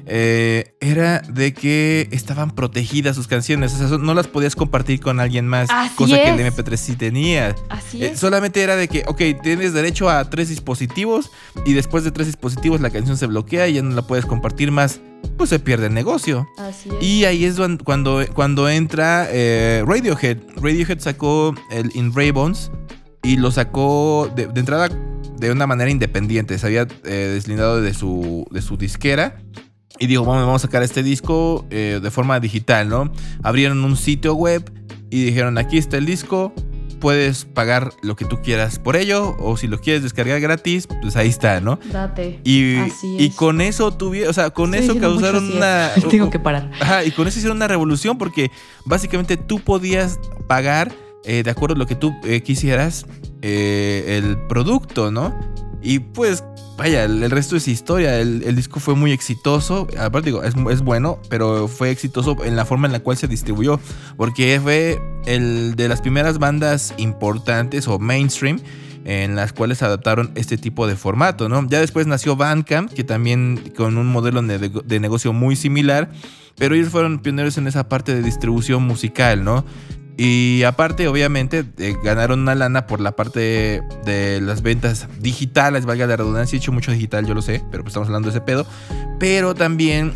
eh, era de que estaban protegidas sus canciones. O sea, no las podías compartir con alguien más. Así cosa es. que el eme pe tres sí tenía. Así eh, es. Solamente era de que, ok, tienes derecho a tres dispositivos y después de tres dispositivos la canción se bloquea y ya no la puedes compartir más. Pues se pierde el negocio. Así es. Y ahí es cuando, cuando entra eh, Radiohead. Radiohead sacó el In Ray-Bones y lo sacó de, de entrada de una manera independiente. Se había eh, deslindado de su, de su disquera y dijo, vamos, vamos a sacar este disco eh, de forma digital, ¿no? Abrieron un sitio web y dijeron, aquí está el disco. Puedes pagar lo que tú quieras por ello, o si lo quieres descargar gratis, pues ahí está, ¿no? Date. Y, Así es. y con eso tuvieron, o sea, con Estoy eso causaron una... Tengo que parar. Ajá, y con eso hicieron una revolución porque básicamente tú podías pagar eh, de acuerdo a lo que tú eh, quisieras eh, el producto, ¿no? Y pues, vaya, el, el resto es historia. El, el disco fue muy exitoso. Aparte, digo, es, es bueno, pero fue exitoso en la forma en la cual se distribuyó. Porque fue el de las primeras bandas importantes o mainstream en las cuales adaptaron este tipo de formato, ¿no? Ya después nació Bandcamp, que también con un modelo de, de negocio muy similar. Pero ellos fueron pioneros en esa parte de distribución musical, ¿no? Y aparte, obviamente, eh, ganaron una lana por la parte de, de las ventas digitales, valga la redundancia. He hecho mucho digital, yo lo sé, pero pues estamos hablando de ese pedo. Pero también,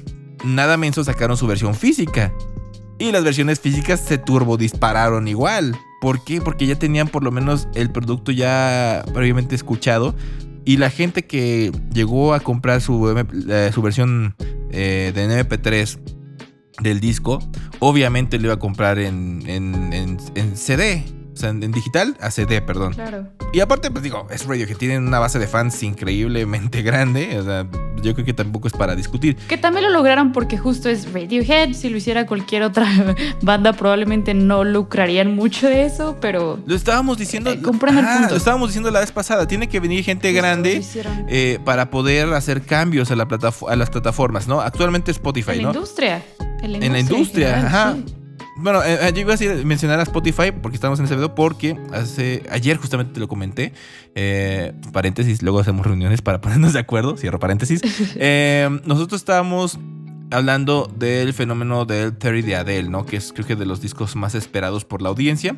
nada menos, sacaron su versión física. Y las versiones físicas se turbo dispararon igual. ¿Por qué? Porque ya tenían por lo menos el producto ya previamente escuchado. Y la gente que llegó a comprar su, eh, su versión eh, de eme pe tres del disco, obviamente lo iba a comprar en, en, en, en ce de, o sea, en, en digital a ce de, perdón. Claro. Y aparte, pues digo, es Radio que tienen una base de fans increíblemente grande, o sea, yo creo que tampoco es para discutir. Que también lo lograron porque justo es Radiohead. Si lo hiciera cualquier otra banda probablemente no lucrarían mucho de eso, pero... Lo estábamos diciendo... Eh, compran el punto. Lo estábamos diciendo la vez pasada, tiene que venir gente justo grande eh, para poder hacer cambios a, la plataf- a las plataformas, ¿no? Actualmente Spotify, en ¿no? La industria. En la industria. En la industria, general, ajá. Sí. Bueno, eh, yo iba a decir, mencionar a Spotify porque estamos en ese video, porque hace, ayer justamente te lo comenté, eh, paréntesis, luego hacemos reuniones para ponernos de acuerdo, cierro paréntesis. Eh, nosotros estábamos hablando del fenómeno del thirty de Adele, ¿no? Que es creo que de los discos más esperados por la audiencia.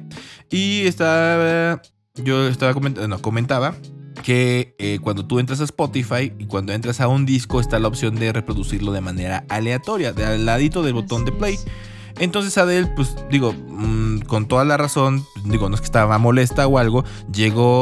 Y estaba, yo estaba coment- no, comentaba que eh, cuando tú entras a Spotify y cuando entras a un disco está la opción de reproducirlo de manera aleatoria, de al ladito del botón Así de play. es. Entonces Adele, pues digo, mmm, con toda la razón, digo, no es que estaba molesta o algo, llegó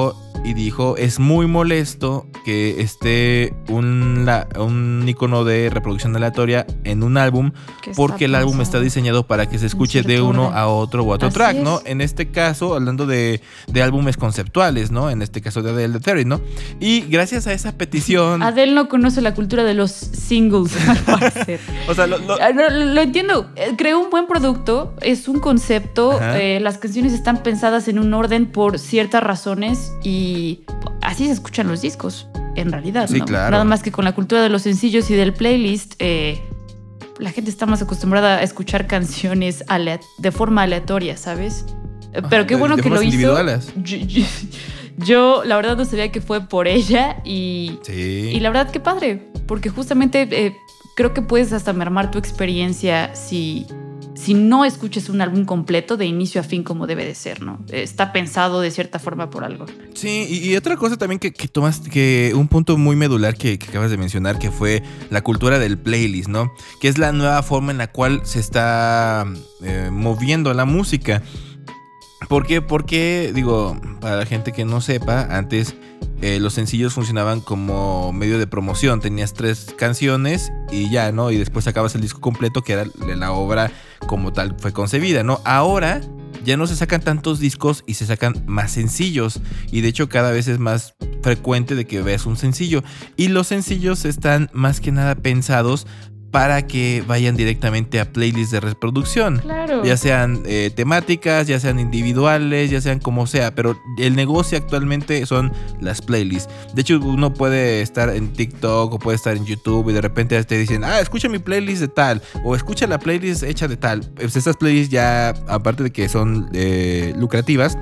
y dijo, es muy molesto que esté un, la, un icono de reproducción aleatoria en un álbum porque el álbum está diseñado para que se escuche de uno orden. a otro u otro Así track, es. ¿no? En este caso, hablando de, de álbumes conceptuales, ¿no? En este caso de Adele de Theory, ¿no? Y gracias a esa petición... Adele no conoce la cultura de los singles, al parecer. O sea, lo, lo... lo, lo entiendo. Creó un buen producto, es un concepto, eh, las canciones están pensadas en un orden por ciertas razones y así se escuchan los discos, en realidad, sí, ¿no? Claro. Nada más que con la cultura de los sencillos y del playlist, eh, la gente está más acostumbrada a escuchar canciones alea- de forma aleatoria, ¿sabes? Pero qué bueno de que lo hizo. Yo, yo, yo, la verdad, no sabía que fue por ella y, sí. y la verdad, qué padre, porque justamente eh, creo que puedes hasta mermar tu experiencia si... si no escuches un álbum completo de inicio a fin como debe de ser, ¿no? Está pensado de cierta forma por algo. Sí, y, y otra cosa también que, que tomas, que un punto muy medular que, que acabas de mencionar, que fue la cultura del playlist, ¿no? Que es la nueva forma en la cual se está eh, moviendo la música. ¿Por qué? Porque, digo, para la gente que no sepa, antes eh, los sencillos funcionaban como medio de promoción. Tenías tres canciones y ya, ¿no? Y después sacabas el disco completo, que era la obra como tal fue concebida, ¿no? Ahora ya no se sacan tantos discos y se sacan más sencillos. Y de hecho cada vez es más frecuente de que veas un sencillo. Y los sencillos están más que nada pensados para que vayan directamente a playlists de reproducción. Claro. Ya sean eh, temáticas, ya sean individuales, ya sean como sea. Pero el negocio actualmente son las playlists. De hecho, uno puede estar en TikTok o puede estar en YouTube y de repente te dicen, ah, escucha mi playlist de tal. O escucha la playlist hecha de tal. Pues estas playlists ya, aparte de que son eh, lucrativas,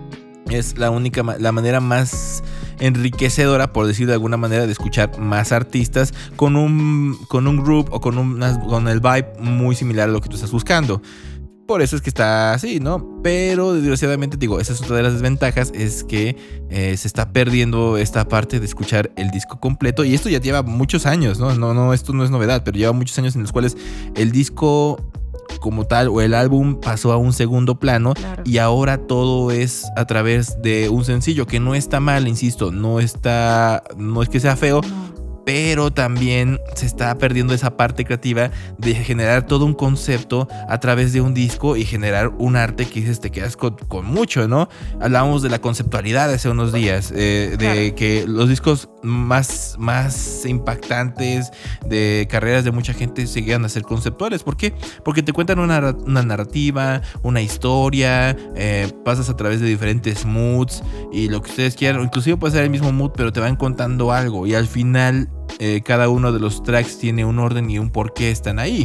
es la única, la manera más enriquecedora, por decir de alguna manera, de escuchar más artistas con un, con un group o con, una, con el vibe muy similar a lo que tú estás buscando. Por eso es que está así, ¿no? Pero desgraciadamente, digo, esa es otra de las desventajas, es que eh, se está perdiendo esta parte de escuchar el disco completo. Y esto ya lleva muchos años, ¿no? No, no, esto no es novedad, pero lleva muchos años en los cuales el disco como tal o el álbum pasó a un segundo plano, claro. Y ahora todo es a través de un sencillo, que no está mal, insisto, no está, no es que sea feo, no. Pero también se está perdiendo esa parte creativa de generar todo un concepto a través de un disco y generar un arte que dices, te quedas con, con mucho, ¿no? Hablábamos de la conceptualidad hace unos días, eh, de claro. Que los discos más, más impactantes de carreras de mucha gente seguían a ser conceptuales. ¿Por qué? Porque te cuentan una, una narrativa, una historia, eh, pasas a través de diferentes moods y lo que ustedes quieran, inclusive puede ser el mismo mood, pero te van contando algo y al final Eh, cada uno de los tracks tiene un orden y un por qué están ahí.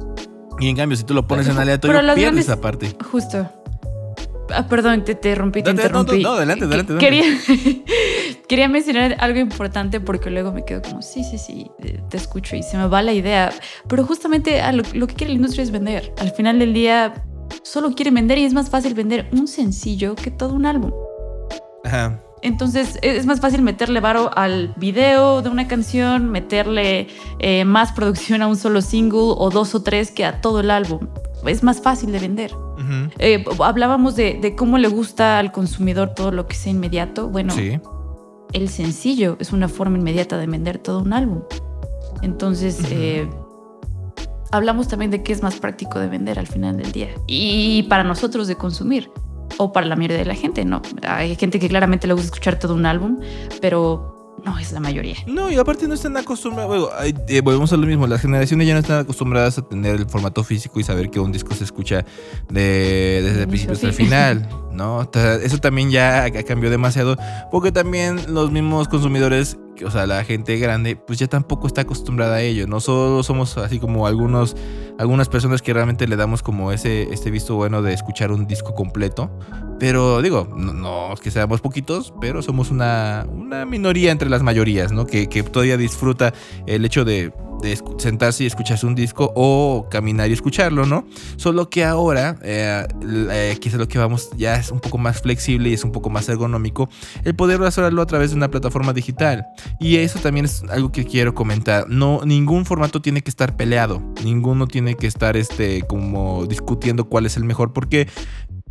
Y en cambio, si tú lo pones en aleatorio, pierdes grandes, esa parte. Justo. Ah, perdón, te, te rompí, te no, interrumpí. No, no, no, adelante, adelante. Quería, quería mencionar algo importante porque luego me quedo como, sí, sí, sí, te escucho y se me va la idea. Pero justamente a lo, lo que quiere la industria es vender. Al final del día, solo quiere vender y es más fácil vender un sencillo que todo un álbum. Ajá. Entonces es más fácil meterle varo al video de una canción, meterle eh, más producción a un solo single o dos o tres que a todo el álbum. Es más fácil de vender. Uh-huh. Eh, hablábamos de, de cómo le gusta al consumidor todo lo que sea inmediato. Bueno, sí. El sencillo es una forma inmediata de vender todo un álbum. Entonces, uh-huh. eh, hablamos también de qué es más práctico de vender al final del día. Y para nosotros de consumir. O para la mayoría de la gente, ¿no? Hay gente que claramente le gusta escuchar todo un álbum, pero no es la mayoría. No, y aparte no están acostumbrados, bueno, eh, volvemos a lo mismo, las generaciones ya no están acostumbradas a tener el formato físico y saber que un disco se escucha de, desde el principio hasta el final, ¿no? Eso también ya cambió demasiado, porque también los mismos consumidores, o sea, la gente grande, pues ya tampoco está acostumbrada a ello. No solo somos así como algunos, algunas personas que realmente le damos como ese este visto bueno de escuchar un disco completo. Pero digo, no, no es que seamos poquitos, pero somos una, una minoría entre las mayorías, ¿no? Que, que todavía disfruta el hecho de, de sentarse y escucharse un disco o caminar y escucharlo, ¿no? Solo que ahora, eh, eh, quizá lo que vamos ya es un poco más flexible y es un poco más ergonómico el poder hacerlo a través de una plataforma digital. Y eso también es algo que quiero comentar. No, ningún formato tiene que estar peleado. Ninguno tiene que estar este, como discutiendo cuál es el mejor. Porque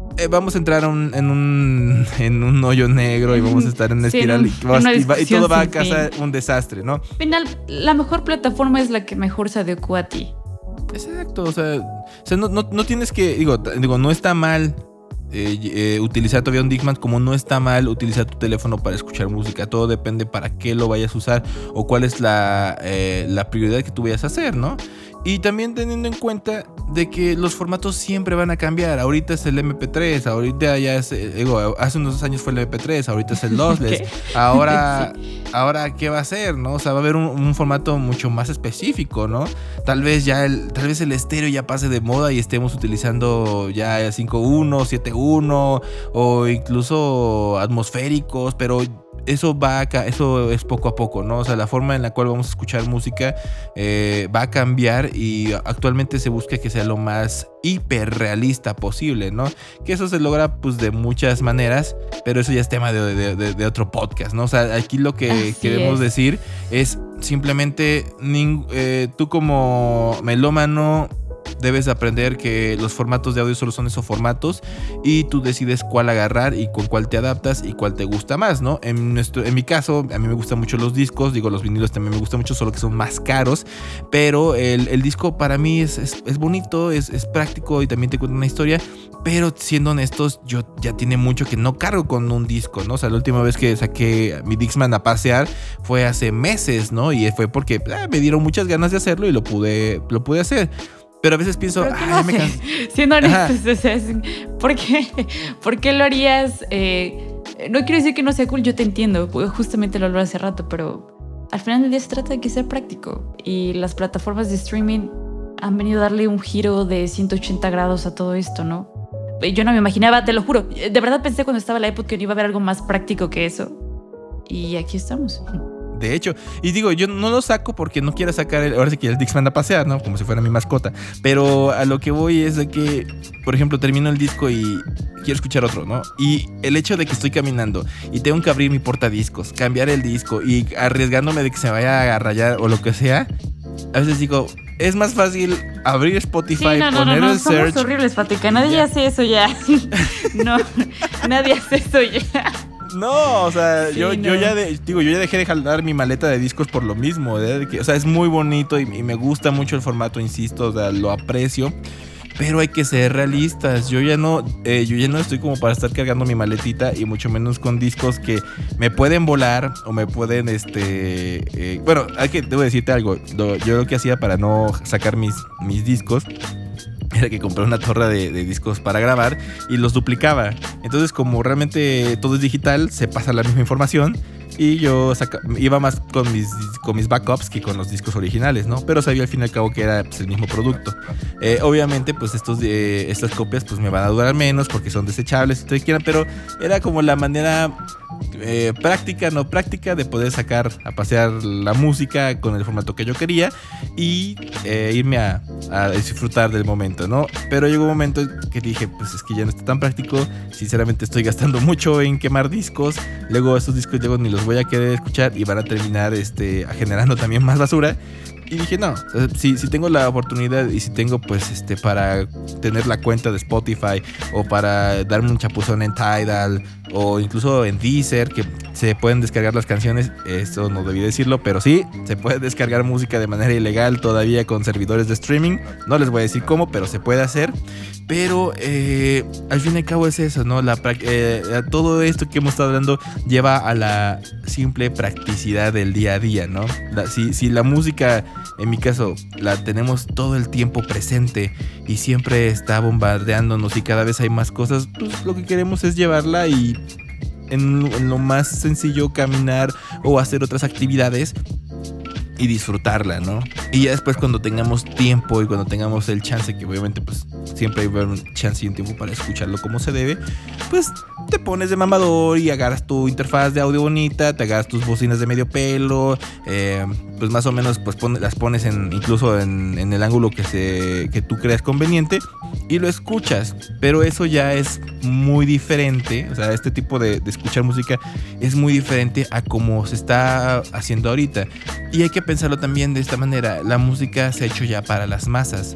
eh, vamos a entrar un, en, un, en un hoyo negro y vamos a estar en una sí, espiral en, y, vas, y, va, y todo va a causar fin. un desastre, ¿no? Al final, la mejor plataforma es la que mejor se adecua a ti. Exacto, o sea, o sea no, no, no tienes que, digo, digo, no está mal eh, eh, utilizar todavía un Discman, como no está mal utilizar tu teléfono para escuchar música. Todo depende para qué lo vayas a usar o cuál es la, eh, la prioridad que tú vayas a hacer, ¿no? Y también teniendo en cuenta de que los formatos siempre van a cambiar. Ahorita es el eme pe tres, ahorita ya es, digo, hace unos años fue el eme pe tres, ahorita es el lossless. Ahora, sí. ahora ¿qué va a ser, no? O sea, va a haber un, un formato mucho más específico, ¿no? Tal vez ya el, tal vez el estéreo ya pase de moda y estemos utilizando ya cinco punto uno, siete punto uno o incluso atmosféricos, pero eso va a, eso es poco a poco, ¿no? O sea, la forma en la cual vamos a escuchar música eh, va a cambiar y actualmente se busca que sea lo más hiperrealista posible, ¿no? Que eso se logra pues de muchas maneras, pero eso ya es tema de, de, de, de otro podcast, ¿no? O sea, aquí lo que Así queremos es. decir es simplemente ning, eh, tú como melómano debes aprender que los formatos de audio solo son esos formatos y tú decides cuál agarrar y con cuál te adaptas y cuál te gusta más, ¿no? En, nuestro, en mi caso, a mí me gustan mucho los discos, digo, los vinilos también me gustan mucho, solo que son más caros, pero el, el disco para mí es, es, es bonito, es, es práctico y también te cuenta una historia, pero siendo honestos, yo ya tiene mucho que no cargo con un disco, ¿no? O sea, la última vez que saqué mi Discman a pasear fue hace meses, ¿no? Y fue porque ah, me dieron muchas ganas de hacerlo y lo pude, lo pude hacer. Pero a veces pienso, ¿Pero qué ay, no me canso. Siendo honestos, o sea, ¿por qué, ¿por qué lo harías? Eh, no quiero decir que no sea cool, yo te entiendo, justamente lo hablé hace rato, pero al final del día se trata de que sea práctico. Y las plataformas de streaming han venido a darle un giro de ciento ochenta grados a todo esto, ¿no? Yo no me imaginaba, te lo juro. De verdad pensé cuando estaba la iPod que no iba a haber algo más práctico que eso. Y aquí estamos. De hecho, y digo, yo no lo saco porque no quiero sacar el, ahora sí que el Discman a pasear, ¿no? Como si fuera mi mascota. Pero a lo que voy es de que, por ejemplo, termino el disco y quiero escuchar otro, ¿no? Y el hecho de que estoy caminando y tengo que abrir mi portadiscos, cambiar el disco y arriesgándome de que se vaya a rayar o lo que sea, a veces digo, es más fácil abrir Spotify, sí, no, no, poner no, no, el search. Somos horribles, Fateca. Nadie ya. hace eso ya. No, nadie hace eso ya. No, o sea, sí, yo, no. yo ya de, digo, yo ya dejé de jalar mi maleta de discos por lo mismo, ¿eh? Que, o sea, es muy bonito y, y me gusta mucho el formato, insisto, o sea, lo aprecio. Pero hay que ser realistas. Yo ya no, eh, yo ya no estoy como para estar cargando mi maletita y mucho menos con discos que me pueden volar o me pueden, este, eh, bueno, hay que, debo decirte algo. Lo, yo lo que hacía para no sacar mis, mis discos era que compré una torre de, de discos para grabar y los duplicaba. Entonces, como realmente todo es digital, se pasa la misma información. Y yo saca, iba más con mis, con mis backups que con los discos originales, ¿no? Pero sabía al fin y al cabo que era pues, el mismo producto. Eh, obviamente, pues estos, eh, estas copias pues, me van a durar menos porque son desechables, si ustedes quieran, pero era como la manera eh, práctica, no práctica, de poder sacar a pasear la música con el formato que yo quería y eh, irme a, a disfrutar del momento, ¿no? Pero llegó un momento que dije, pues es que ya no está tan práctico. Sinceramente, estoy gastando mucho en quemar discos. Luego, estos discos luego ni los voy a querer escuchar y van a terminar este, generando también más basura. Y dije, no, si, si tengo la oportunidad y si tengo pues este para tener la cuenta de Spotify o para darme un chapuzón en Tidal o incluso en Deezer, que se pueden descargar las canciones, eso no debí decirlo, pero sí, se puede descargar música de manera ilegal todavía con servidores de streaming. No les voy a decir cómo, pero se puede hacer. Pero eh, al fin y al cabo es eso, ¿no? La, eh, todo esto que hemos estado hablando lleva a la simple practicidad del día a día, ¿no? La, si, si la música, en mi caso, la tenemos todo el tiempo presente y siempre está bombardeándonos y cada vez hay más cosas, pues lo que queremos es llevarla y en, en lo más sencillo caminar o hacer otras actividades y disfrutarla, ¿no? Y ya después cuando tengamos tiempo y cuando tengamos el chance, que obviamente pues siempre hay un chance y un tiempo para escucharlo como se debe, pues te pones de mamador y agarras tu interfaz de audio bonita, te agarras tus bocinas de medio pelo, eh, pues más o menos pues pon, las pones en, incluso en, en el ángulo que, se, que tú creas conveniente y lo escuchas. Pero eso ya es muy diferente, o sea, este tipo de, de escuchar música es muy diferente a como se está haciendo ahorita. Y hay que pensarlo también de esta manera, la música se ha hecho ya para las masas.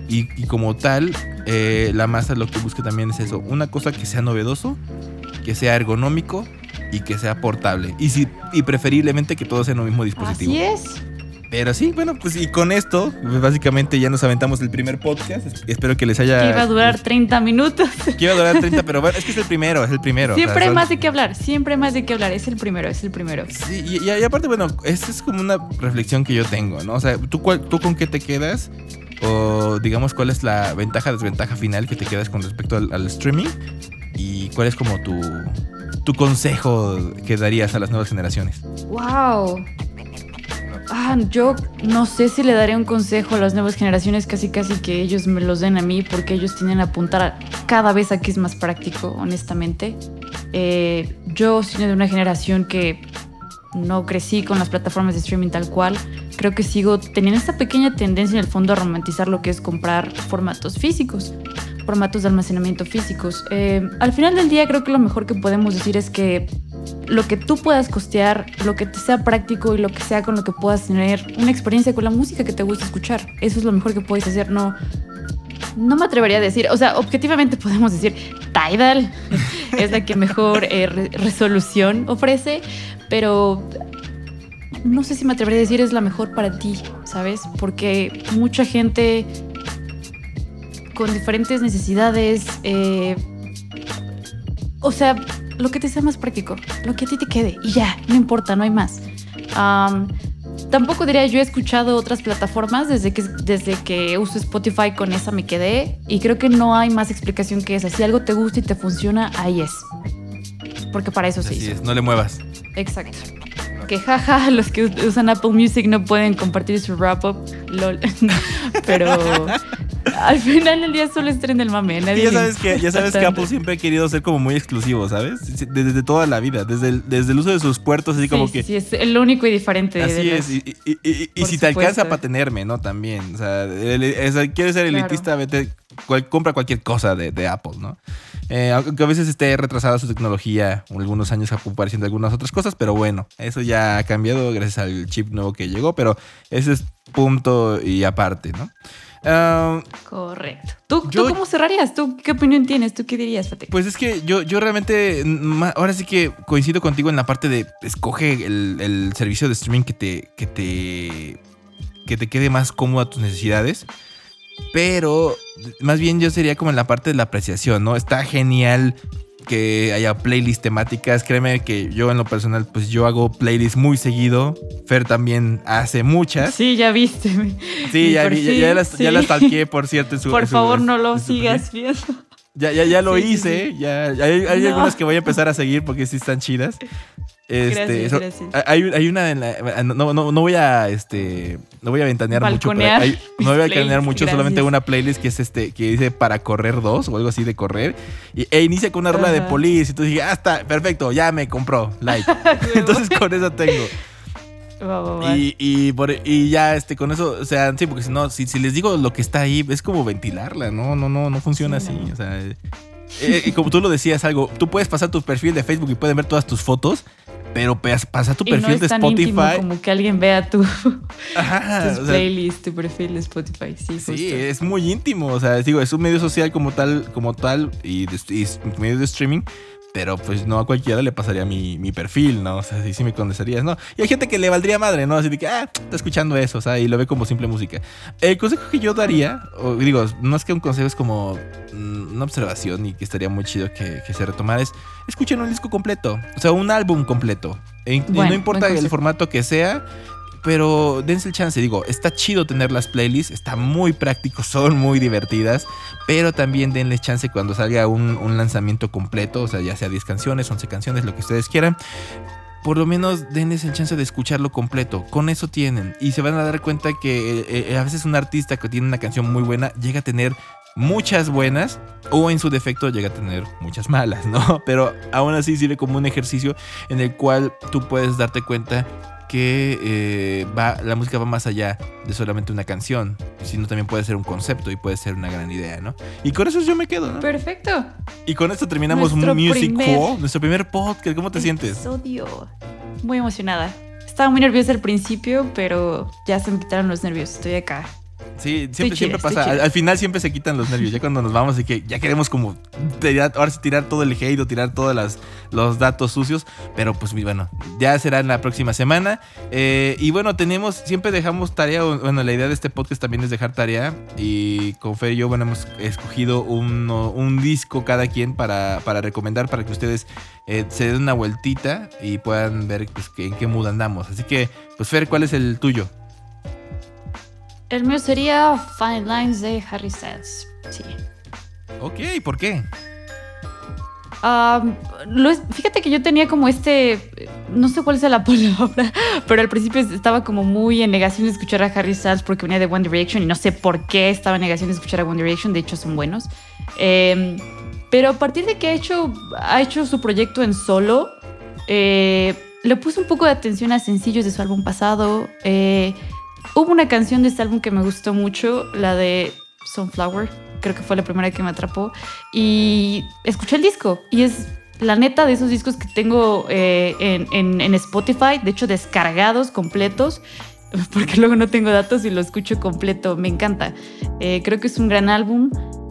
Y, y como tal, eh, la masa lo que busca también es eso. Una cosa que sea novedoso, que sea ergonómico y que sea portable. Y, si, y preferiblemente que todo sea en un mismo dispositivo. Así es. Pero sí, bueno, pues y con esto, pues básicamente ya nos aventamos el primer podcast. Espero que les haya... Que iba a durar treinta minutos. Que iba a durar treinta, pero bueno, es que es el primero, es el primero. Siempre o sea, hay son... más de qué hablar, siempre hay más de qué hablar. Es el primero, es el primero. Sí, y, y aparte, bueno, esta es como una reflexión que yo tengo, ¿no? O sea, ¿tú, cuál, ¿tú con qué te quedas? O digamos, ¿cuál es la ventaja, desventaja final que te quedas con respecto al, al streaming? ¿Y cuál es como tu, tu consejo que darías a las nuevas generaciones? ¡Wow! Ah, yo no sé si le daré un consejo a las nuevas generaciones, casi casi que ellos me los den a mí, porque ellos tienden a apuntar a cada vez a que es más práctico, honestamente. Eh, yo soy de una generación que no crecí con las plataformas de streaming tal cual. Creo que sigo teniendo esta pequeña tendencia en el fondo a romantizar lo que es comprar formatos físicos, formatos de almacenamiento físicos. Eh, al final del día creo que lo mejor que podemos decir es que lo que tú puedas costear, lo que te sea práctico y lo que sea con lo que puedas tener una experiencia con la música que te gusta escuchar. Eso es lo mejor que puedes hacer. No, no me atrevería a decir, o sea, objetivamente podemos decir Tidal es la que mejor eh, re- resolución ofrece, pero no sé si me atrevería a decir es la mejor para ti, ¿sabes? Porque mucha gente con diferentes necesidades, eh, o sea, lo que te sea más práctico, lo que a ti te quede y ya, no importa, no hay más. Um, tampoco diría, yo he escuchado otras plataformas desde que, desde que uso Spotify, con esa me quedé y creo que no hay más explicación que esa. Si algo te gusta y te funciona, ahí es. Porque para eso se Así hizo. es, no le muevas. Exacto. Que jaja, los que usan Apple Music no pueden compartir su wrap-up, lol. Pero al final del día solo es tren del mame. Nadie ya sabes que ya sabes que tanto. Apple siempre ha querido ser como muy exclusivo, ¿sabes? Desde, desde toda la vida, desde el, desde el uso de sus puertos, así Sí, como sí, que... sí, es el único y diferente. Así de es, los... y, y, y, y, y si te alcanza para tenerme, ¿no? También, o sea, el, el, el, quieres ser elitista, claro. Vete, cual, compra cualquier cosa de, de Apple, ¿no? Eh, aunque a veces esté retrasada su tecnología, algunos años apareciendo algunas otras cosas, pero bueno, eso ya ha cambiado gracias al chip nuevo que llegó, pero ese es punto y aparte, ¿no? Uh, Correcto. ¿Tú, yo, ¿Tú cómo cerrarías? ¿Tú qué opinión tienes? ¿Tú qué dirías, Fate? Pues es que yo, yo realmente, ahora sí que coincido contigo en la parte de escoge el, el servicio de streaming que te, que te, que te quede más cómodo a tus necesidades. Pero más bien yo sería como en la parte de la apreciación, ¿no? Está genial que haya playlists temáticas. Créeme que yo en lo personal, pues yo hago playlists muy seguido. Fer también hace muchas. Sí, ya viste. Sí, ya, ya, ya, ya las, sí. ya las talqué, por cierto. En su, por en su, favor, no lo en su, sigas viendo. Ya, ya, ya lo sí, hice. Sí, sí. Ya, hay hay no. algunas que voy a empezar a seguir porque sí están chidas. Este, gracias, eso, gracias. Hay, hay una en la, no, no, no voy a este no voy a ventanear Balconear mucho, pero hay, no voy a ventanear mucho, gracias. Solamente una playlist que es este que dice para correr dos o algo así de correr y, e inicia con una rola de Police y tú dije, ah, está perfecto, ya me compró, like. Entonces con eso tengo. Va, va, va. Y, y, por, y ya este con eso, o sea, sí, porque si no, si, si les digo lo que está ahí, es como ventilarla, no, no, no, no funciona sí, así, no. O sea, eh, como tú lo decías, algo, tú puedes pasar tu perfil de Facebook y pueden ver todas tus fotos, pero pasa tu y perfil no es de tan Spotify. Íntimo como que alguien vea tu, Ajá, tus o sea, playlists, tu perfil de Spotify. Sí, sí, justo. Es muy íntimo. O sea, digo, es un medio social como tal, como tal, y, de, y medio de streaming. Pero pues no a cualquiera le pasaría mi, mi perfil, ¿no? O sea, sí, sí me conocerías, ¿no? Y hay gente que le valdría madre, ¿no? Así de que, ah, está escuchando eso, o sea, y lo ve como simple música. El consejo que yo daría, o digo, no es que un consejo, es como mmm, una observación y que estaría muy chido que, que se retomara, es escuchen un disco completo, o sea, un álbum completo. E, bueno, y no importa el formato que sea, pero dense el chance, digo, está chido tener las playlists, está muy práctico, son muy divertidas, pero también denles chance cuando salga un, un lanzamiento completo, o sea, ya sea diez canciones, once canciones, lo que ustedes quieran, por lo menos denles el chance de escucharlo completo, con eso tienen, y se van a dar cuenta que eh, a veces un artista que tiene una canción muy buena llega a tener muchas buenas o en su defecto llega a tener muchas malas, ¿no? Pero aún así sirve como un ejercicio en el cual tú puedes darte cuenta que eh, va, la música va más allá de solamente una canción, sino también puede ser un concepto y puede ser una gran idea, ¿no? Y con eso yo me quedo, ¿no? Perfecto. Y con esto terminamos nuestro Music primer... Quo, nuestro primer podcast. ¿Cómo te sientes? Episodio. Muy emocionada. Estaba muy nerviosa al principio, pero ya se me quitaron los nervios. Estoy acá. Sí, siempre, chida, siempre pasa. Al, al final siempre se quitan los nervios. Ya cuando nos vamos y que ya queremos como tirar, ahora sí tirar todo el hate o tirar todos las, los datos sucios. Pero pues bueno, ya será en la próxima semana. Eh, y bueno, tenemos, siempre dejamos tarea. Bueno, la idea de este podcast también es dejar tarea. Y con Fer y yo, bueno, hemos escogido un, un disco cada quien para, para recomendar, para que ustedes eh, se den una vueltita y puedan ver pues, que, en qué mood andamos. Así que, pues Fer, ¿cuál es el tuyo? El mío sería Fine Lines de Harry Styles. Sí. Ok, ¿por qué? Um, lo es, fíjate que yo tenía como este, no sé cuál es la palabra, pero al principio estaba como muy en negación de escuchar a Harry Styles porque venía de One Direction y no sé por qué estaba en negación de escuchar a One Direction, de hecho son buenos. Eh, pero a partir de que ha hecho, ha hecho su proyecto en solo, eh, le puse un poco de atención a sencillos de su álbum pasado. Eh, hubo una canción de este álbum que me gustó mucho, la de Sunflower. Creo que fue la primera que me atrapó. Y escuché el disco. Y es la neta de esos discos que tengo eh, en, en, en Spotify. De hecho, descargados, completos. Porque luego no tengo datos y lo escucho completo. Me encanta. Eh, creo que es un gran álbum.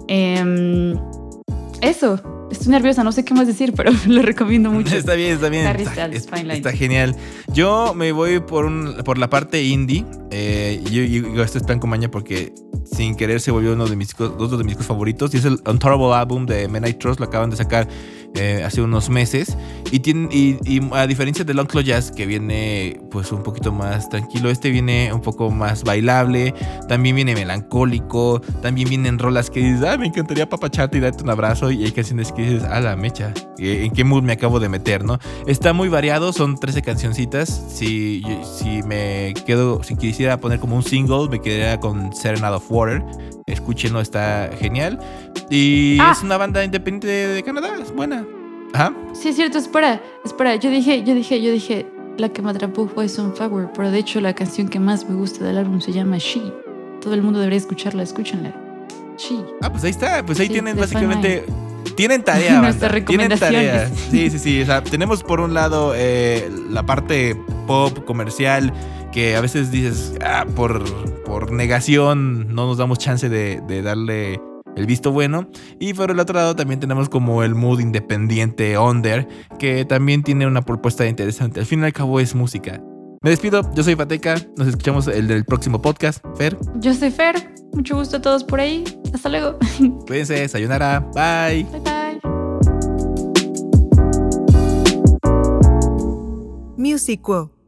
Eh, eso. Estoy nerviosa, no sé qué más decir, pero lo recomiendo mucho. Está bien, está bien. Harry Está, Styles, Fine Line. Está genial. Yo me voy por, un, por la parte indie. Eh, yo, yo, esto es plan con maña porque sin querer se volvió uno de mis discos, dos de mis discos favoritos. Y es el Untolerable Album de Men I Trust. Lo acaban de sacar eh, hace unos meses. Y, tiene, y, y a diferencia del Long Jazz, que viene pues un poquito más tranquilo, este viene un poco más bailable. También viene melancólico. También vienen rolas que dices, ah, me encantaría papacharte y darte un abrazo. Y hay canciones que dices, a la mecha, ¿en qué mood me acabo de meter, no? Está muy variado, son trece cancioncitas. Si, si me quedo, si quisiera poner como un single, me quedaría con Serenade of Water. Escúchenlo, está genial. Y ah. es una banda independiente de, de Canadá, es buena. Ajá. Sí, es cierto, espera, espera, yo dije, yo dije, yo dije, la que me atrapó fue Sunflower, pero de hecho la canción que más me gusta del álbum se llama She. Todo el mundo debería escucharla, escúchenla. She. Ah, pues ahí está, pues ahí sí, tienen básicamente... Tienen tarea, banda. Tienen tarea. Sí, sí, sí. O sea, tenemos por un lado eh, la parte pop, comercial, que a veces dices, ah, por, por negación no nos damos chance de, de darle el visto bueno. Y por el otro lado también tenemos como el mood independiente under, que también tiene una propuesta interesante. Al fin y al cabo es música. Me despido, yo soy Fateca. Nos escuchamos el del próximo podcast. Fer. Yo soy Fer. Mucho gusto a todos por ahí. Hasta luego. Cuídense, sayonara. Bye. Bye bye. Music Quo.